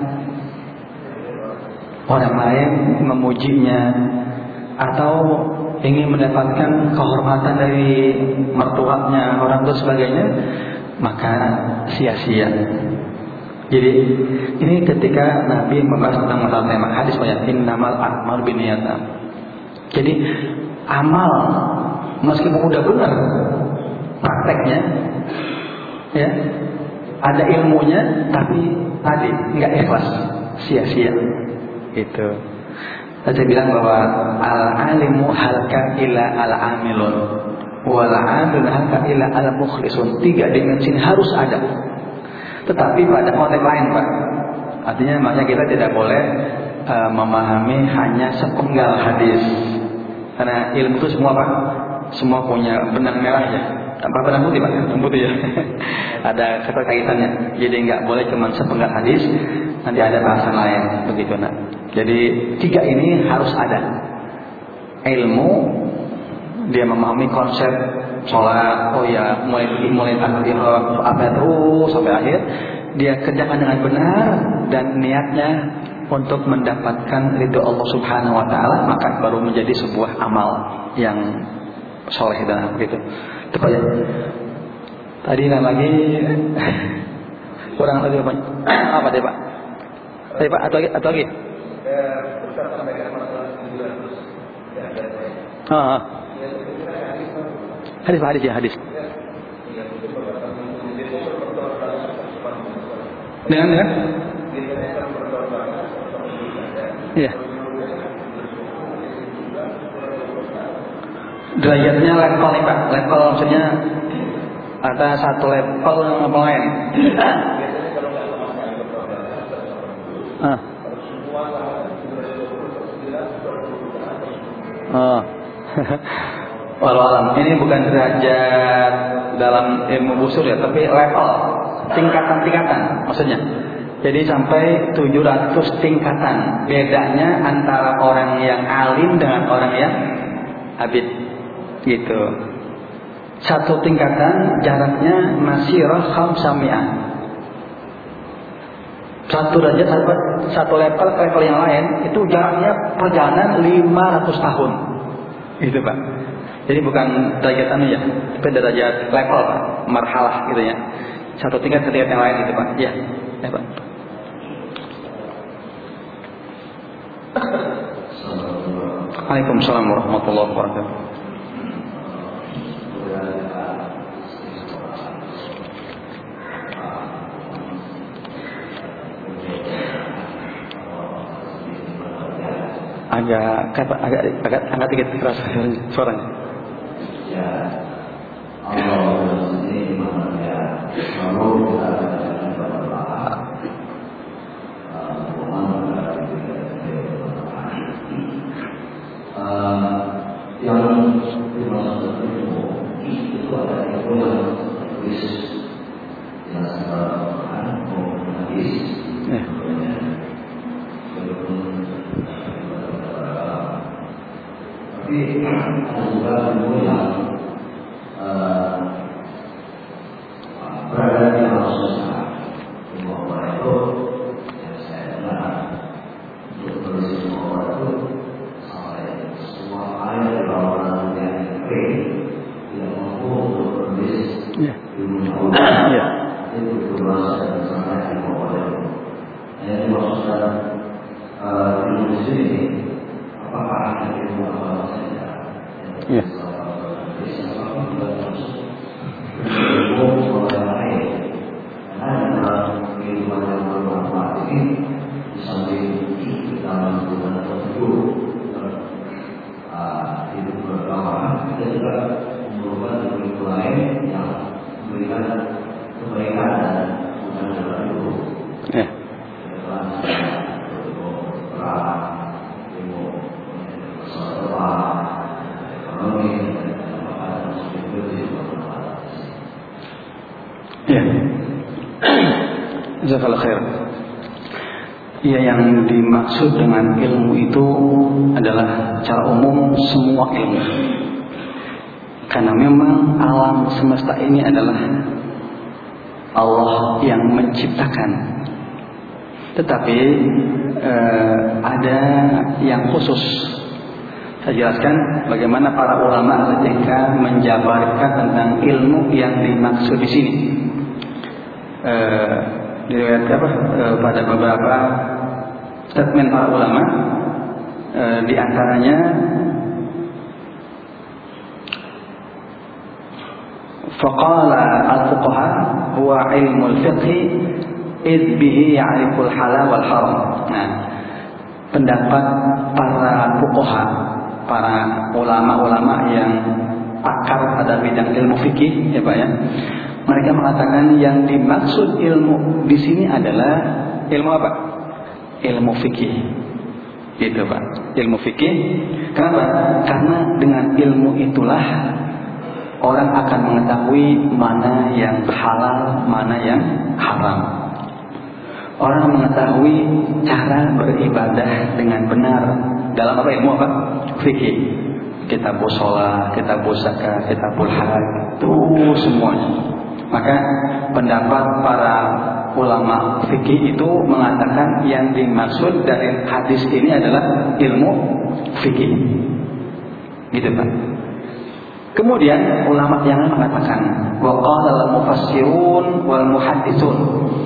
orang lain memujinya atau ingin mendapatkan kehormatan dari mertuanya, orang tua sebagainya, maka sia-sia. Jadi ini ketika Nabi membahas tentang masalah tema hadis banyak innamal a'malu binniyat. Jadi amal meskipun udah benar prakteknya, ya ada ilmunya, tapi tadi nggak ikhlas, sia-sia. Itu. Saya bilang bahwa al-alimu halka ila al-amilun, wal amilun halka ila al-mukhlisun. Tiga dimensi harus ada. Tetapi pada konteks lain, Pak. Artinya makanya kita tidak boleh uh, memahami hanya sepenggal hadis. Karena ilmu itu semua, Pak, semua punya benang merah ya. Tanpa benang putih, Pak, putih ya. Ada keterkaitannya. Jadi nggak boleh cuma sepenggal hadis, nanti ada bahasan lain begitu, nak. Jadi tiga ini harus ada. Ilmu, dia memahami konsep sholat, oh ya mulai mulai takbir apa terus sampai akhir, dia kerjakan dengan benar dan niatnya untuk mendapatkan ridho Allah Subhanahu Wa Taala, maka baru menjadi sebuah amal yang soleh dan begitu. Tepat ya. Tadi kan lagi kurang lagi apa? Apa deh Pak? Tadi Pak atau lagi atau lagi? Ah, hadis hadis ya hadis. Dengan dengan? Iya. Derajatnya level nih Pak, level maksudnya ada satu level apa lain? Ah. Oh. Walau alam, ini bukan derajat dalam ilmu usul ya, tapi level, tingkatan-tingkatan maksudnya. Jadi sampai tujuh ratus tingkatan bedanya antara orang yang alim dengan orang yang abid gitu. Satu tingkatan jaraknya masirah khamsami'ah. Satu derajat satu level ke level yang lain itu jaraknya perjalanan lima ratus tahun. Itu Pak. Jadi bukan derajat anu ya, tapi derajat level Pak, marhalah gitu ya. Satu tingkat ke tingkat yang lain itu Pak. Ya, ya Pak. Waalaikumsalam warahmatullahi wabarakatuh. Agak agak agak agak sedikit keras suaranya. Ya, Allah ini maha kalau kita yang dimaksud itu itu ada yang tulis yang sekarang hadis. Tapi ada juga ilmu yang berada di alam semesta. Ilmu Allah itu yang saya dengar untuk tulis ilmu Allah itu sampai semua ayat dari orang yang kering tidak mampu untuk tulis ilmu Allah. Itu berasal dari sampai ilmu Allah itu. Yang dimaksudkan ilmu di sini apakah ada ilmu Allah? Ya. Ya. Jazakallahu khair. Ya, yang dimaksud dengan ilmu itu adalah secara umum semua ilmu. Karena memang alam semesta ini adalah Allah yang menciptakan. Tetapi eh, ada yang khusus. Saya jelaskan bagaimana para ulama ketika menjabarkan tentang ilmu yang dimaksud di sini. Eh, diriwayatkan apa? Eh, pada beberapa statement para ulama, eh, di antaranya faqala al-fuqaha huwa ilmul fiqh id bihi ya'riful halal wal haram. Nah, pendapat para fuqaha, para ulama-ulama yang pakar pada bidang ilmu fikih, ya Pak ya. Mereka mengatakan yang dimaksud ilmu di sini adalah ilmu apa? Ilmu fikih. Gitu Pak. Ilmu fikih. Kenapa? Karena dengan ilmu itulah orang akan mengetahui mana yang halal, mana yang haram. Orang mengetahui cara beribadah dengan benar dalam apa ilmu apa? Fikih. Kitabul shalah, kitabul zakat, kitabul hajj, itu semuanya. Maka pendapat para ulama fikih itu mengatakan yang dimaksud dari hadis ini adalah ilmu fikih. Gitu Pak. Kemudian ulama yang mengatakan wa qala al-mufassirun wal muhadditsun.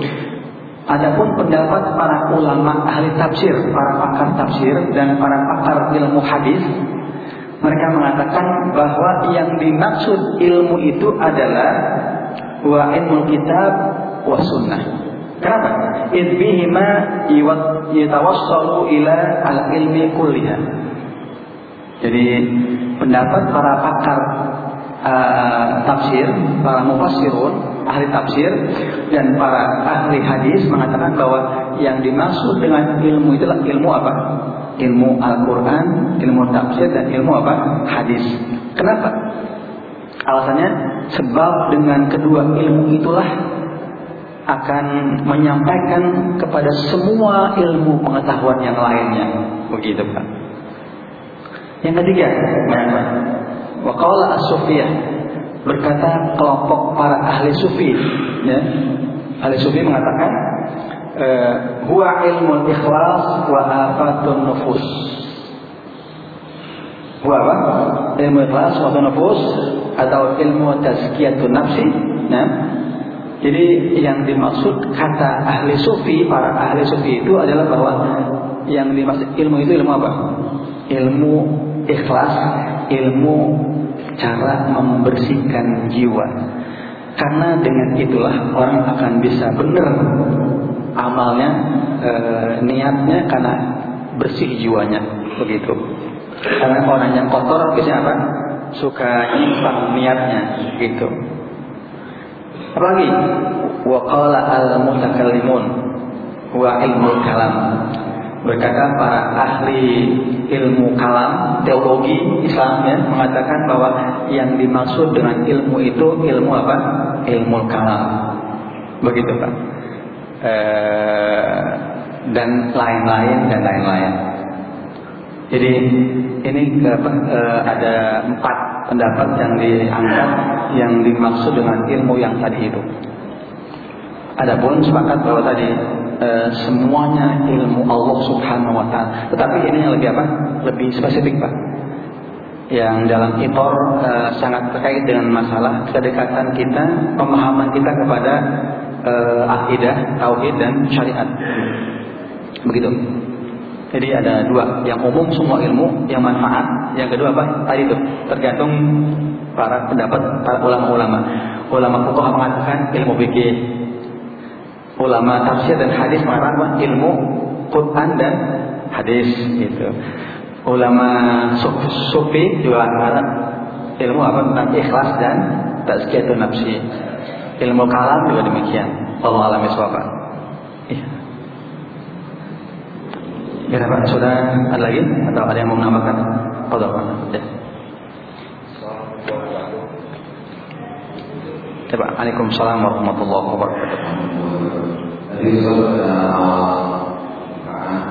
Adapun pendapat para ulama ahli tafsir, para pakar tafsir dan para pakar ilmu hadis, mereka mengatakan bahwa yang dimaksud ilmu itu adalah wa ilmu kitab wa sunnah. Kenapa? Idbihima yatawassalu ila al-ilmi kulliha. Jadi pendapat para pakar uh, tafsir, para mufassirun, ahli tafsir dan para ahli hadis mengatakan bahwa yang dimaksud dengan ilmu itulah ilmu apa? Ilmu Al-Quran, ilmu tafsir dan ilmu apa? Hadis. Kenapa? Alasannya sebab dengan kedua ilmu itulah akan menyampaikan kepada semua ilmu pengetahuan yang lainnya. Begitu Pak. Yang ketiga, wa qala as-sufiyah, berkata kelompok para ahli sufi, ya. Ahli sufi mengatakan huwa ilmu ikhlas wa afatun nufus. Huwa apa? Ilmu ikhlas wa afatun nufus atau ilmu tazkiyatun nafsi. Nah, jadi yang dimaksud kata ahli sufi, para ahli sufi itu adalah bahwa yang dimaksud ilmu itu ilmu apa? Ilmu ikhlas, ilmu cara membersihkan jiwa. Karena dengan itulah orang akan bisa benar amalnya, e, niatnya karena bersih jiwanya, begitu. Karena orang yang kotor biasanya apa? Suka nyimpang niatnya, gitu. Apalagi wa qala al-mutakallimun wa ilmu kalam. Berkata para ahli ilmu kalam, teologi Islam ya, mengatakan bahwa yang dimaksud dengan ilmu itu ilmu apa? Ilmu kalam. Begitu Pak. E, dan lain-lain dan lain-lain. Jadi ini apa, e, ada empat pendapat yang diangkat yang dimaksud dengan ilmu yang tadi itu. Adapun sepakat bahwa tadi e, semuanya ilmu Allah Subhanahu wa taala. Tetapi ini yang lebih apa? Lebih spesifik Pak. Yang dalam itor e, sangat terkait dengan masalah kedekatan kita, pemahaman kita kepada e, akidah, tauhid dan syariat. Begitu. Jadi ada dua, yang umum semua ilmu, yang manfaat. Yang kedua apa? Tadi itu tergantung para pendapat para ulama-ulama. Ulama fuqaha mengatakan ilmu fikih. Ulama tafsir dan hadis mengatakan ilmu Quran dan hadis gitu. Ulama sufi juga mengatakan ilmu apa tentang ikhlas dan tazkiyatun nafsi. Ilmu kalam juga demikian. Wallahu a'lam bishawab. Iya. Ya Pak, sudah ada lagi atau ada yang mau menambahkan? Qadar. Ya. Coba. Waalaikumsalam warahmatullahi wabarakatuh. Tadi pada awal pembukaan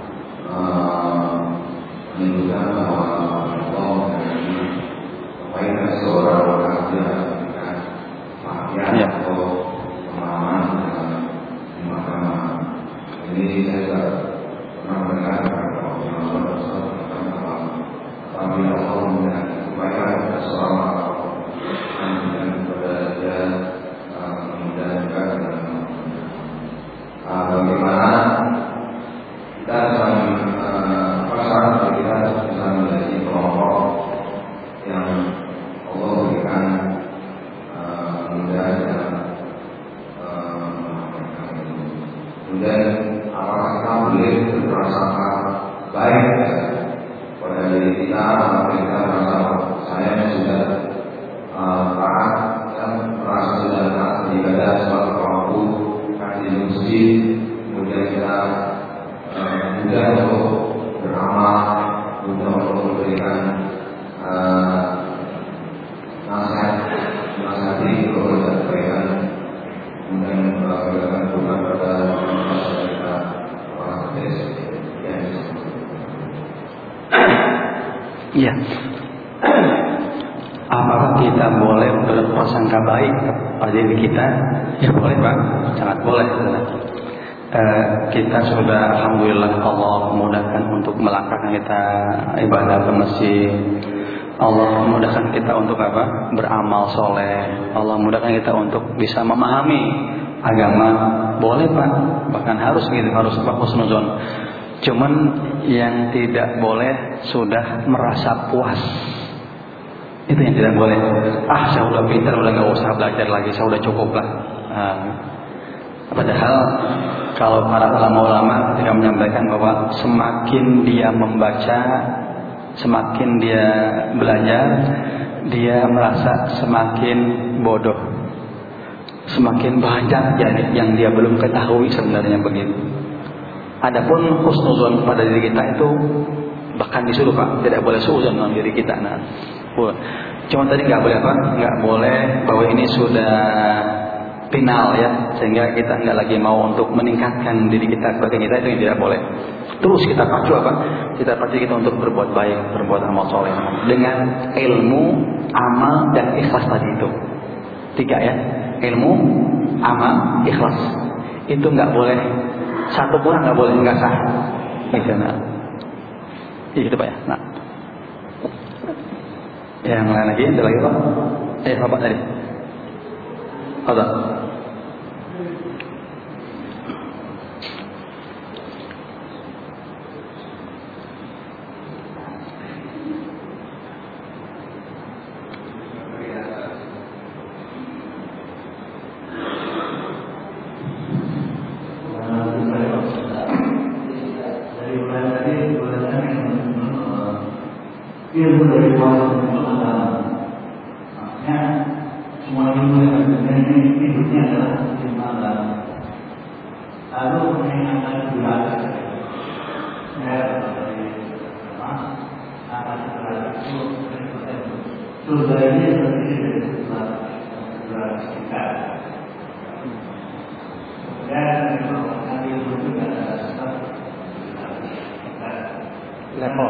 menunjukkan bahwa Allah memiliki kebaikan seorang manusia memberikan bahagia atau pemahaman dalam agama. Ini saya pernah mendengar bahwa Allah mengatakan bahwa apabila Allah memberikan kebaikan kepada seorang dan kepada dia kemudian juga dengan bagaimana kita dalam perasaan kita bisa menjadi kelompok yang Allah berikan mudah dan kemudian apakah kita boleh berprasangka baik pada diri kita atau kita merasa saya sudah taat dan merasa sudah taat beribadah sebagai waktu di masjid, kemudian kita mudah untuk beramal, mudah untuk memberikan nasihat, nasihati kepada kebaikan, kemudian memberikan doa kepada kita orang kecil. Iya. Apakah kita boleh berprasangka baik pada diri kita? Ya boleh Pak, sangat boleh. E, kita sudah alhamdulillah Allah memudahkan untuk melangkahkan kita ibadah ke masjid. Allah memudahkan kita untuk apa? Beramal soleh. Allah memudahkan kita untuk bisa memahami agama. Boleh Pak, bahkan harus gitu, harus Pak husnuzon. Cuman yang tidak boleh sudah merasa puas. Itu yang tidak boleh. Ah, saya udah pintar, udah nggak usah belajar lagi, saya udah cukup lah. Nah, padahal kalau para ulama-ulama ketika menyampaikan bahwa semakin dia membaca, semakin dia belajar, dia merasa semakin bodoh, semakin banyak yang dia belum ketahui sebenarnya begitu. Adapun husnuzon pada diri kita itu bahkan disuruh Pak, tidak boleh suuzon dalam diri kita. Nah, cuma tadi nggak boleh apa? Nggak boleh bahwa ini sudah final ya, sehingga kita nggak lagi mau untuk meningkatkan diri kita sebagai kita, itu yang tidak boleh. Terus kita pacu apa? Kita pacu kita untuk berbuat baik, berbuat amal soleh dengan ilmu, amal dan ikhlas tadi itu. Tiga ya, ilmu, amal, ikhlas. Itu nggak boleh, satu pun nggak boleh, nggak sah. Gitu nah. Itu Pak ya. Nah. Yang lain lagi, ada lagi Pak? Eh, Bapak tadi. Ada. Ilmu dari Allah untuk agama. Maksudnya semua ilmu yang ada ini hidupnya adalah ilmu agama. Lalu mengingatkan berat, ya dari apa? Apa berat itu surga ini terdiri dari berat, berat sekitar. Dan merupakan ilmu juga adalah sebab level.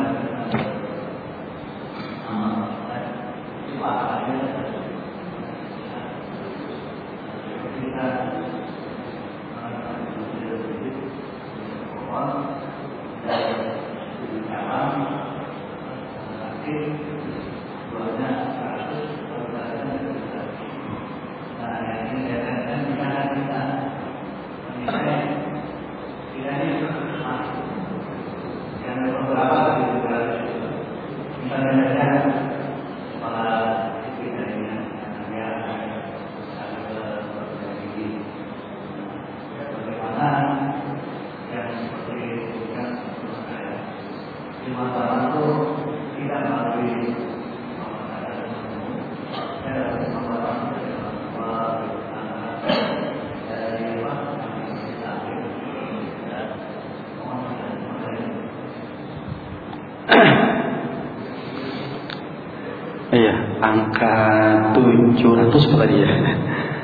Iya, angka tujuh ratus apa tadi ya?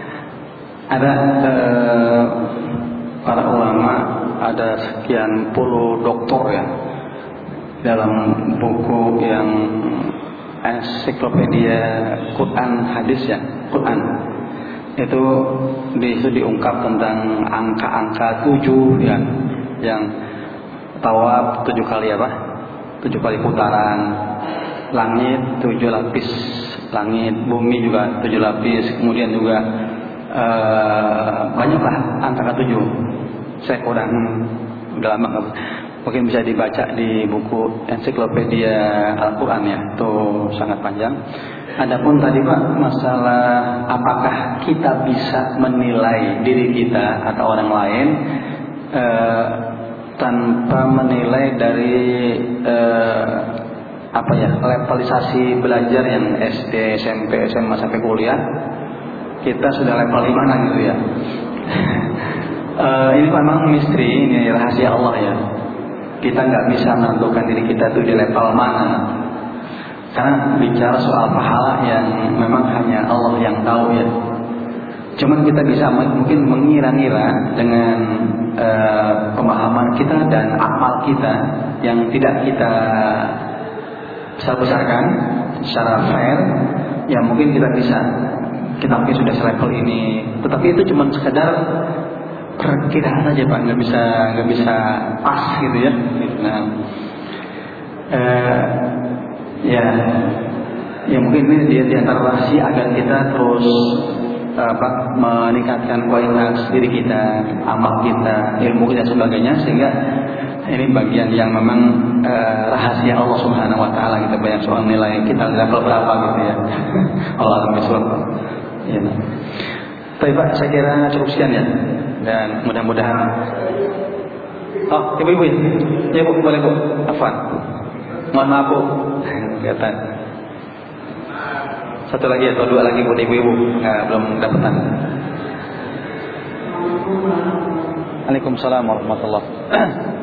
ada eh, para ulama, ada sekian puluh doktor ya dalam buku yang ensiklopedia Quran hadis ya, Quran itu di situ diungkap tentang angka-angka tujuh ya, yang tawaf tujuh kali apa? Tujuh kali putaran, langit tujuh lapis langit, bumi juga tujuh lapis, kemudian juga uh, banyaklah angka tujuh. Saya kurang udah lama nggak, mungkin bisa dibaca di buku ensiklopedia Al-Quran ya, itu sangat panjang. Adapun tadi Pak, masalah apakah kita bisa menilai diri kita atau orang lain eh, tanpa menilai dari eh, apa ya, levelisasi belajar yang S D, S M P, S M A sampai kuliah, kita sudah level di mana gitu ya. eh, ini memang misteri, ini rahasia Allah ya. Kita nggak bisa menentukan diri kita itu di level mana. Karena bicara soal pahala yang memang hanya Allah yang tahu ya. Cuman kita bisa mungkin mengira-ngira dengan uh, pemahaman kita dan amal kita yang tidak kita besar-besarkan secara fair, ya mungkin kita bisa, kita mungkin sudah selevel ini. Tetapi itu cuma sekedar perkiraan aja Pak, nggak bisa nggak bisa pas gitu ya. Nah, uh, ya, ya mungkin ini dia di antara rahasia agar kita terus apa, meningkatkan kualitas diri kita, amal kita, ilmu kita sebagainya, sehingga ini bagian yang memang uh, rahasia Allah Subhanahu Wa Taala. Kita banyak soal nilai kita level berapa gitu ya. Allah Subhanahu. Ya. Tapi Pak, saya kira cukup sekian ya, dan mudah-mudahan. Oh, ibu-ibu ya, ya Bu, boleh Bu, Afwan. Mohon maaf Bu, kelihatan. Satu lagi atau dua lagi buat ibu-ibu, nggak belum dapetan. Waalaikumsalam warahmatullahi wabarakatuh.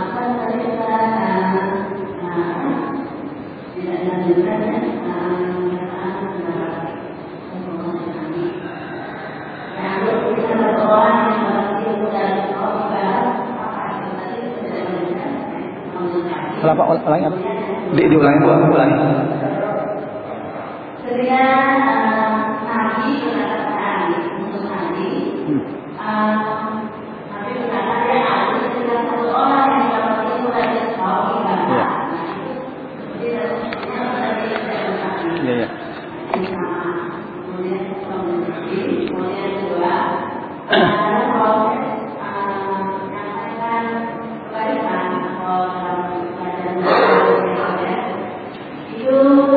Kenapa ulangi apa? Di diulangi Bu, ulangi. Ketika Nabi mengatakan untuk Nabi, Nabi mengatakan ya aku ketika satu orang yang dapat itu dari sekolah kita. Iya ya. Kemudian kemudian kedua ada proses menyampaikan kebaikan atau pelajaran itu.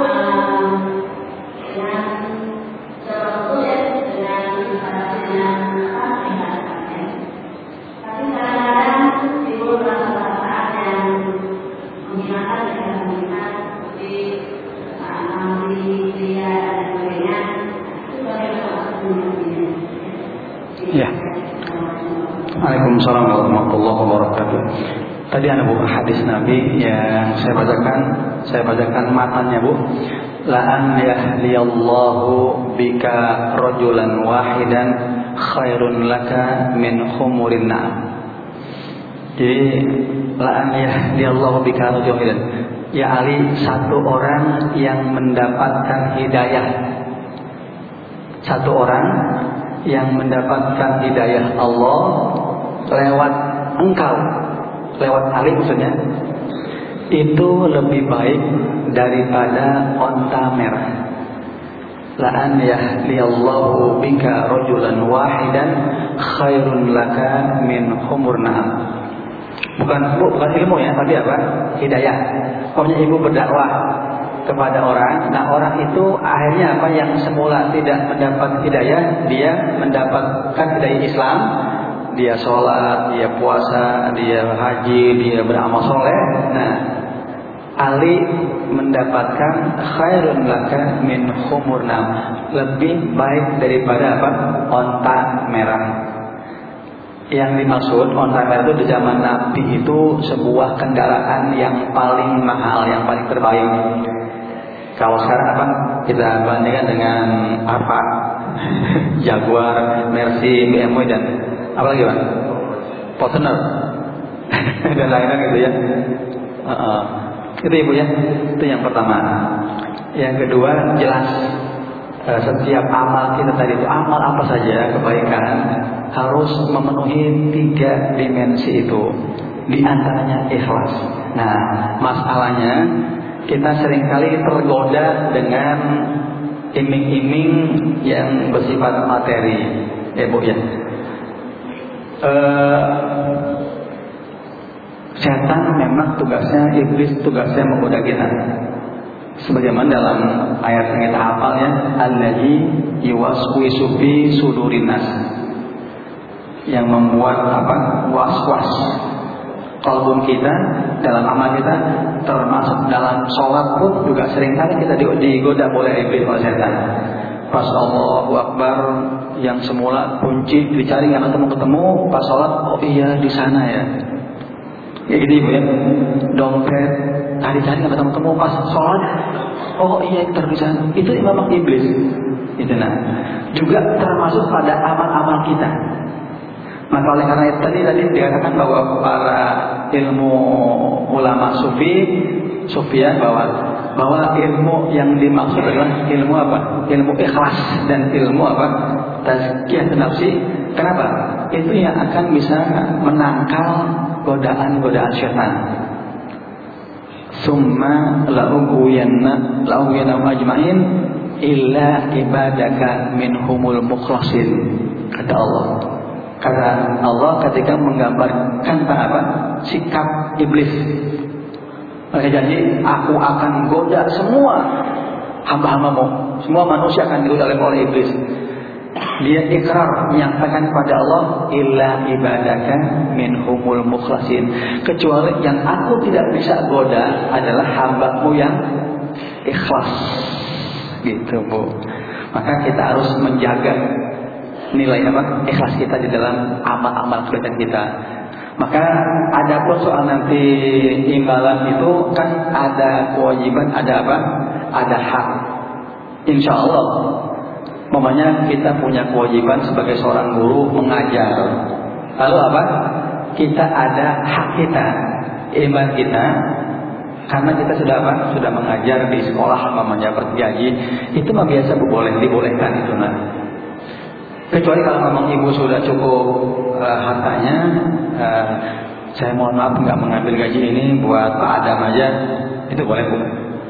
Ya. Waalaikumsalam warahmatullahi wabarakatuh. Tadi ada buku hadis Nabi yang saya bacakan, saya bacakan matanya Bu. La an yahdiyallahu bika rajulan wahidan khairun laka min khumurin na'am. Jadi la an yahdiyallahu bika rajulan wahidan. Ya Ali, satu orang yang mendapatkan hidayah. Satu orang yang mendapatkan hidayah Allah lewat engkau, lewat Ali maksudnya, itu lebih baik daripada onta merah. La an yahdiyallahu bika rajulan wahidan khairun laka min humur na'am. Bukan Bu, bukan ilmu ya, tapi apa? Hidayah. Pokoknya ibu berdakwah kepada orang. Nah, orang itu akhirnya apa, yang semula tidak mendapat hidayah, dia mendapatkan hidayah Islam. Dia sholat, dia puasa, dia haji, dia beramal soleh. Nah, Ali mendapatkan khairun laka min humurna, lebih baik daripada apa? Onta merah. Yang dimaksud onta merah itu di zaman Nabi itu sebuah kendaraan yang paling mahal, yang paling terbaik. Kalau sekarang apa? Kita bandingkan dengan apa? Jaguar, Mercy, B M W dan apa lagi Pak? Fortuner dan lain-lain gitu ya. Uh, uh. Itu Ibu ya. Itu yang pertama. Yang kedua, jelas uh, setiap amal kita tadi itu, amal apa saja kebaikan harus memenuhi tiga dimensi itu. Di antaranya ikhlas. Nah, masalahnya kita seringkali tergoda dengan iming-iming yang bersifat materi, ya Bu ya. Uh, setan memang tugasnya, iblis tugasnya menggoda kita. Sebagaimana dalam ayat yang kita hafal ya, allazi yuwaswisu fi sudurin nas, yang membuat apa? Was-was kalbun kita dalam amal kita, termasuk dalam sholat pun juga seringkali kita digoda oleh iblis, oleh setan. Pas Allahu Akbar yang semula kunci dicari nggak ketemu-ketemu, pas sholat oh iya di sana ya. Ya gitu Ibu ya. Dompet tadi cari nggak ketemu-ketemu, pas sholat oh iya itu di sana. Itu memang iblis. Itu nah. Juga termasuk pada amal-amal kita. Maka oleh karena itu tadi tadi dikatakan bahwa para ilmu ulama sufi, sufian bahwa bahwa ilmu yang dimaksud adalah ilmu apa? Ilmu ikhlas dan ilmu apa? Tazkiyah nafsi. Kenapa? Itu yang akan bisa menangkal godaan-godaan syaitan. Summa la'ughwiyanna la'ughwiyanna ajma'in illa ibadaka minhumul mukhlasin. Kata Allah. Kata Allah ketika menggambarkan apa? Sikap iblis. Maka janji, aku akan goda semua hamba-hambamu. Semua manusia akan digoda oleh iblis. Dia ikrar menyampaikan kepada Allah, illa ibadaka minhumul mukhlasin. Kecuali yang aku tidak bisa goda adalah hambamu yang ikhlas. Gitu Bu. Maka kita harus menjaga nilai apa? Ikhlas kita di dalam amal-amal kebaikan kita. Maka ada pun soal nanti imbalan itu kan ada kewajiban, ada apa? Ada hak. Insya Allah, mamanya kita punya kewajiban sebagai seorang guru mengajar. Lalu apa? Kita ada hak kita, iman kita, karena kita sudah apa? Sudah mengajar di sekolah, mamanya bergaji. Itu mah biasa boleh, dibolehkan itu nah. Kecuali kalau memang ibu sudah cukup uh, hartanya, uh, saya mohon maaf nggak mengambil gaji ini buat Pak Adam aja, itu boleh Bu.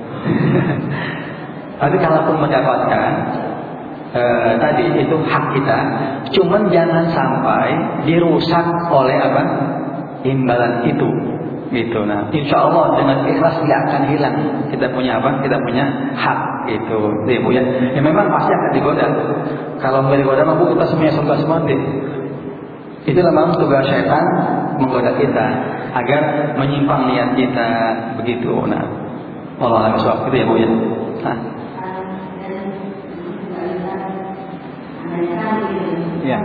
Tapi kalaupun mendapatkan uh, tadi itu hak kita, cuman jangan sampai dirusak oleh apa? Imbalan itu, gitu. Nah, insya Allah dengan ikhlas tidak akan hilang. Kita punya apa? Kita punya hak itu, Ibu ya. Ya memang pasti akan digoda. Kalau nggak digoda, mampu kita semuanya surga semua deh. Itu memang tugas syaitan menggoda kita agar menyimpang niat kita begitu. Nah, Allah alam suap itu ya Bu ya. Nah. Ya.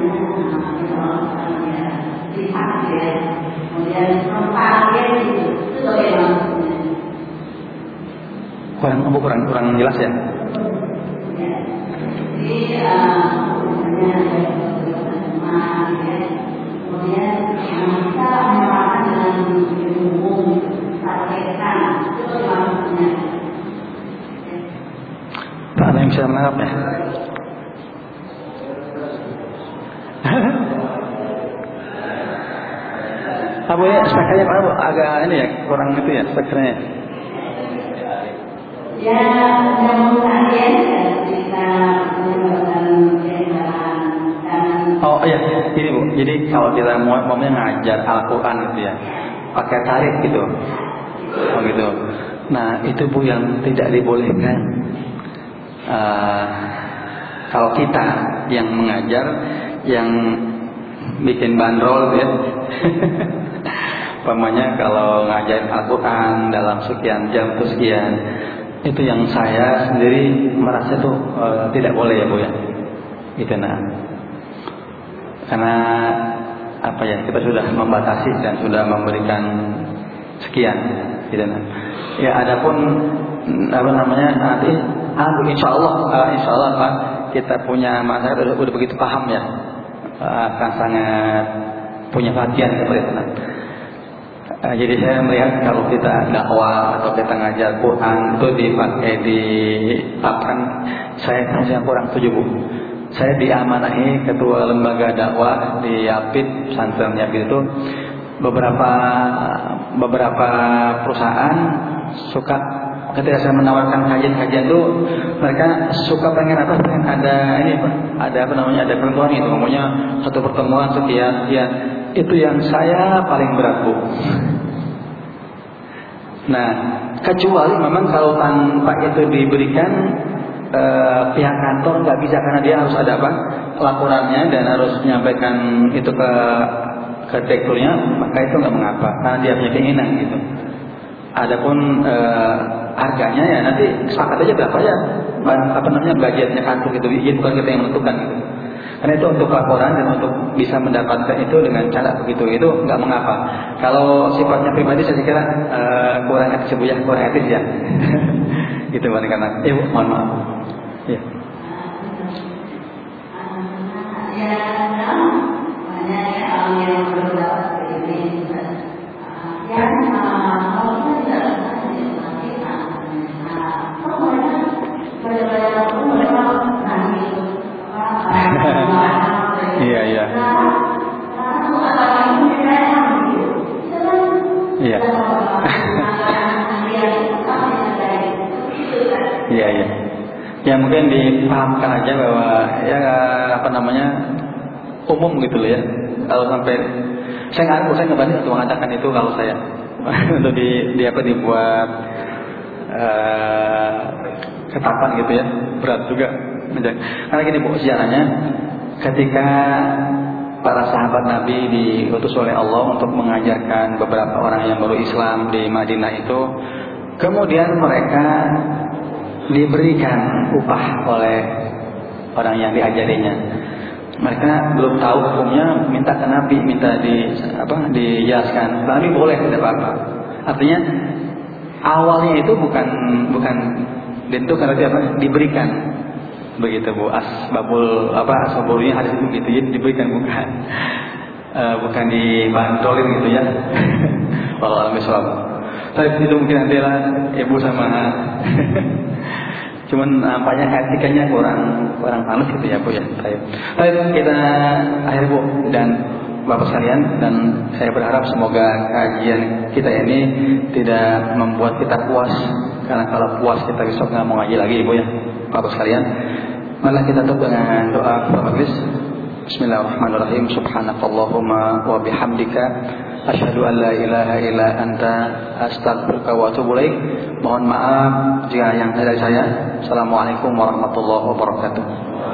Kurang, kurang, kurang jelas ya. Jadi, misalnya kemudian kita menerapkan dengan umum targetkan itu maksudnya. Tak ada yang bisa menangkap ya. Apa ya spekernya Pak Bu? Agak ini ya kurang itu ya spekernya. Ya, yang mungkin kita menggunakan dan oh iya, ini Bu. Jadi kalau kita mau mau ngajar Al-Qur'an gitu ya, pakai tarik gitu. Oh gitu. Nah, itu Bu yang tidak dibolehkan. Uh, kalau kita yang mengajar, yang bikin bandrol ya. Pemanya kalau ngajarin Al-Quran dalam sekian jam itu sekian, itu yang saya sendiri merasa tuh e, tidak boleh ya Bu ya, gitu nah. Karena apa ya, kita sudah membatasi dan sudah memberikan sekian, gitu nah. Ya adapun apa namanya nanti, ah, insya Allah, uh, insya Allah Pak, kita punya masyarakat udah, udah begitu paham ya, akan sangat punya perhatian kepada itu. Uh, jadi saya melihat kalau kita dakwah atau kita ngajar Quran itu dipakai diterapkan, saya punya kurang setuju Bu. Saya diamanahi ketua lembaga dakwah di Yapit, pesantren Yapit itu beberapa beberapa perusahaan suka ketika saya menawarkan kajian-kajian itu mereka suka pengen apa pengen ada ini Pak, ada apa namanya ada pertemuan itu, ngomongnya satu pertemuan sekian ya, itu yang saya paling berat Bu. Nah kecuali memang kalau tanpa itu diberikan eh, pihak kantor nggak bisa, karena dia harus ada apa laporannya dan harus menyampaikan itu ke ke direkturnya, maka itu nggak mengapa karena dia punya keinginan gitu. Adapun eh, harganya ya nanti sepakat aja berapa ya apa namanya budgetnya kantor gitu, ya bukan kita yang menentukan gitu. Karena itu untuk laporan dan untuk bisa mendapatkan itu dengan cara begitu itu nggak mengapa. Kalau sifatnya pribadi saya kira eh, kurang etis Bu ya, kurang etis ya. Gitu karena eh mohon maaf. Ya. Ya, banyak orang yang berpendapat seperti ini. Ya, kalau kita tidak bisa kita, kalau mereka benar-benar mereka nanti itu iya iya. Iya. Iya iya. Ya mungkin dipahamkan aja bahwa ya apa namanya umum gitu loh ya. Kalau sampai saya nggak, saya nggak berani untuk mengatakan itu kalau saya untuk di, di apa dibuat uh, ketetapan gitu ya, berat juga. Karena gini Bu, sejarahnya ketika para sahabat Nabi diutus oleh Allah untuk mengajarkan beberapa orang yang baru Islam di Madinah itu, kemudian mereka diberikan upah oleh orang yang diajarinya. Mereka belum tahu hukumnya, minta ke Nabi, minta di apa dijelaskan. Nabi boleh, tidak apa-apa. Artinya awalnya itu bukan bukan ditentukan, tapi apa diberikan. Begitu Bu, asbabul apa asbabulnya hadis itu gitu ya, diberikan bukan uh, bukan dibantolin gitu ya. Walau alam bisawab. Tapi itu mungkin nanti lah ibu sama cuman nampaknya etikanya kurang kurang halus gitu ya Bu ya. Baik. Baik, kita akhir Bu dan Bapak sekalian, dan saya berharap semoga kajian kita ini tidak membuat kita puas, karena kalau puas kita besok nggak mau ngaji lagi Ibu ya. Bapak sekalian, marilah kita tutup dengan doa majlis. Bismillahirrahmanirrahim. Subhanakallahumma wa bihamdika asyhadu an la ilaha illa anta astaghfiruka wa atubu ilaik. Mohon maaf jika yang dari saya. Assalamualaikum warahmatullahi wabarakatuh.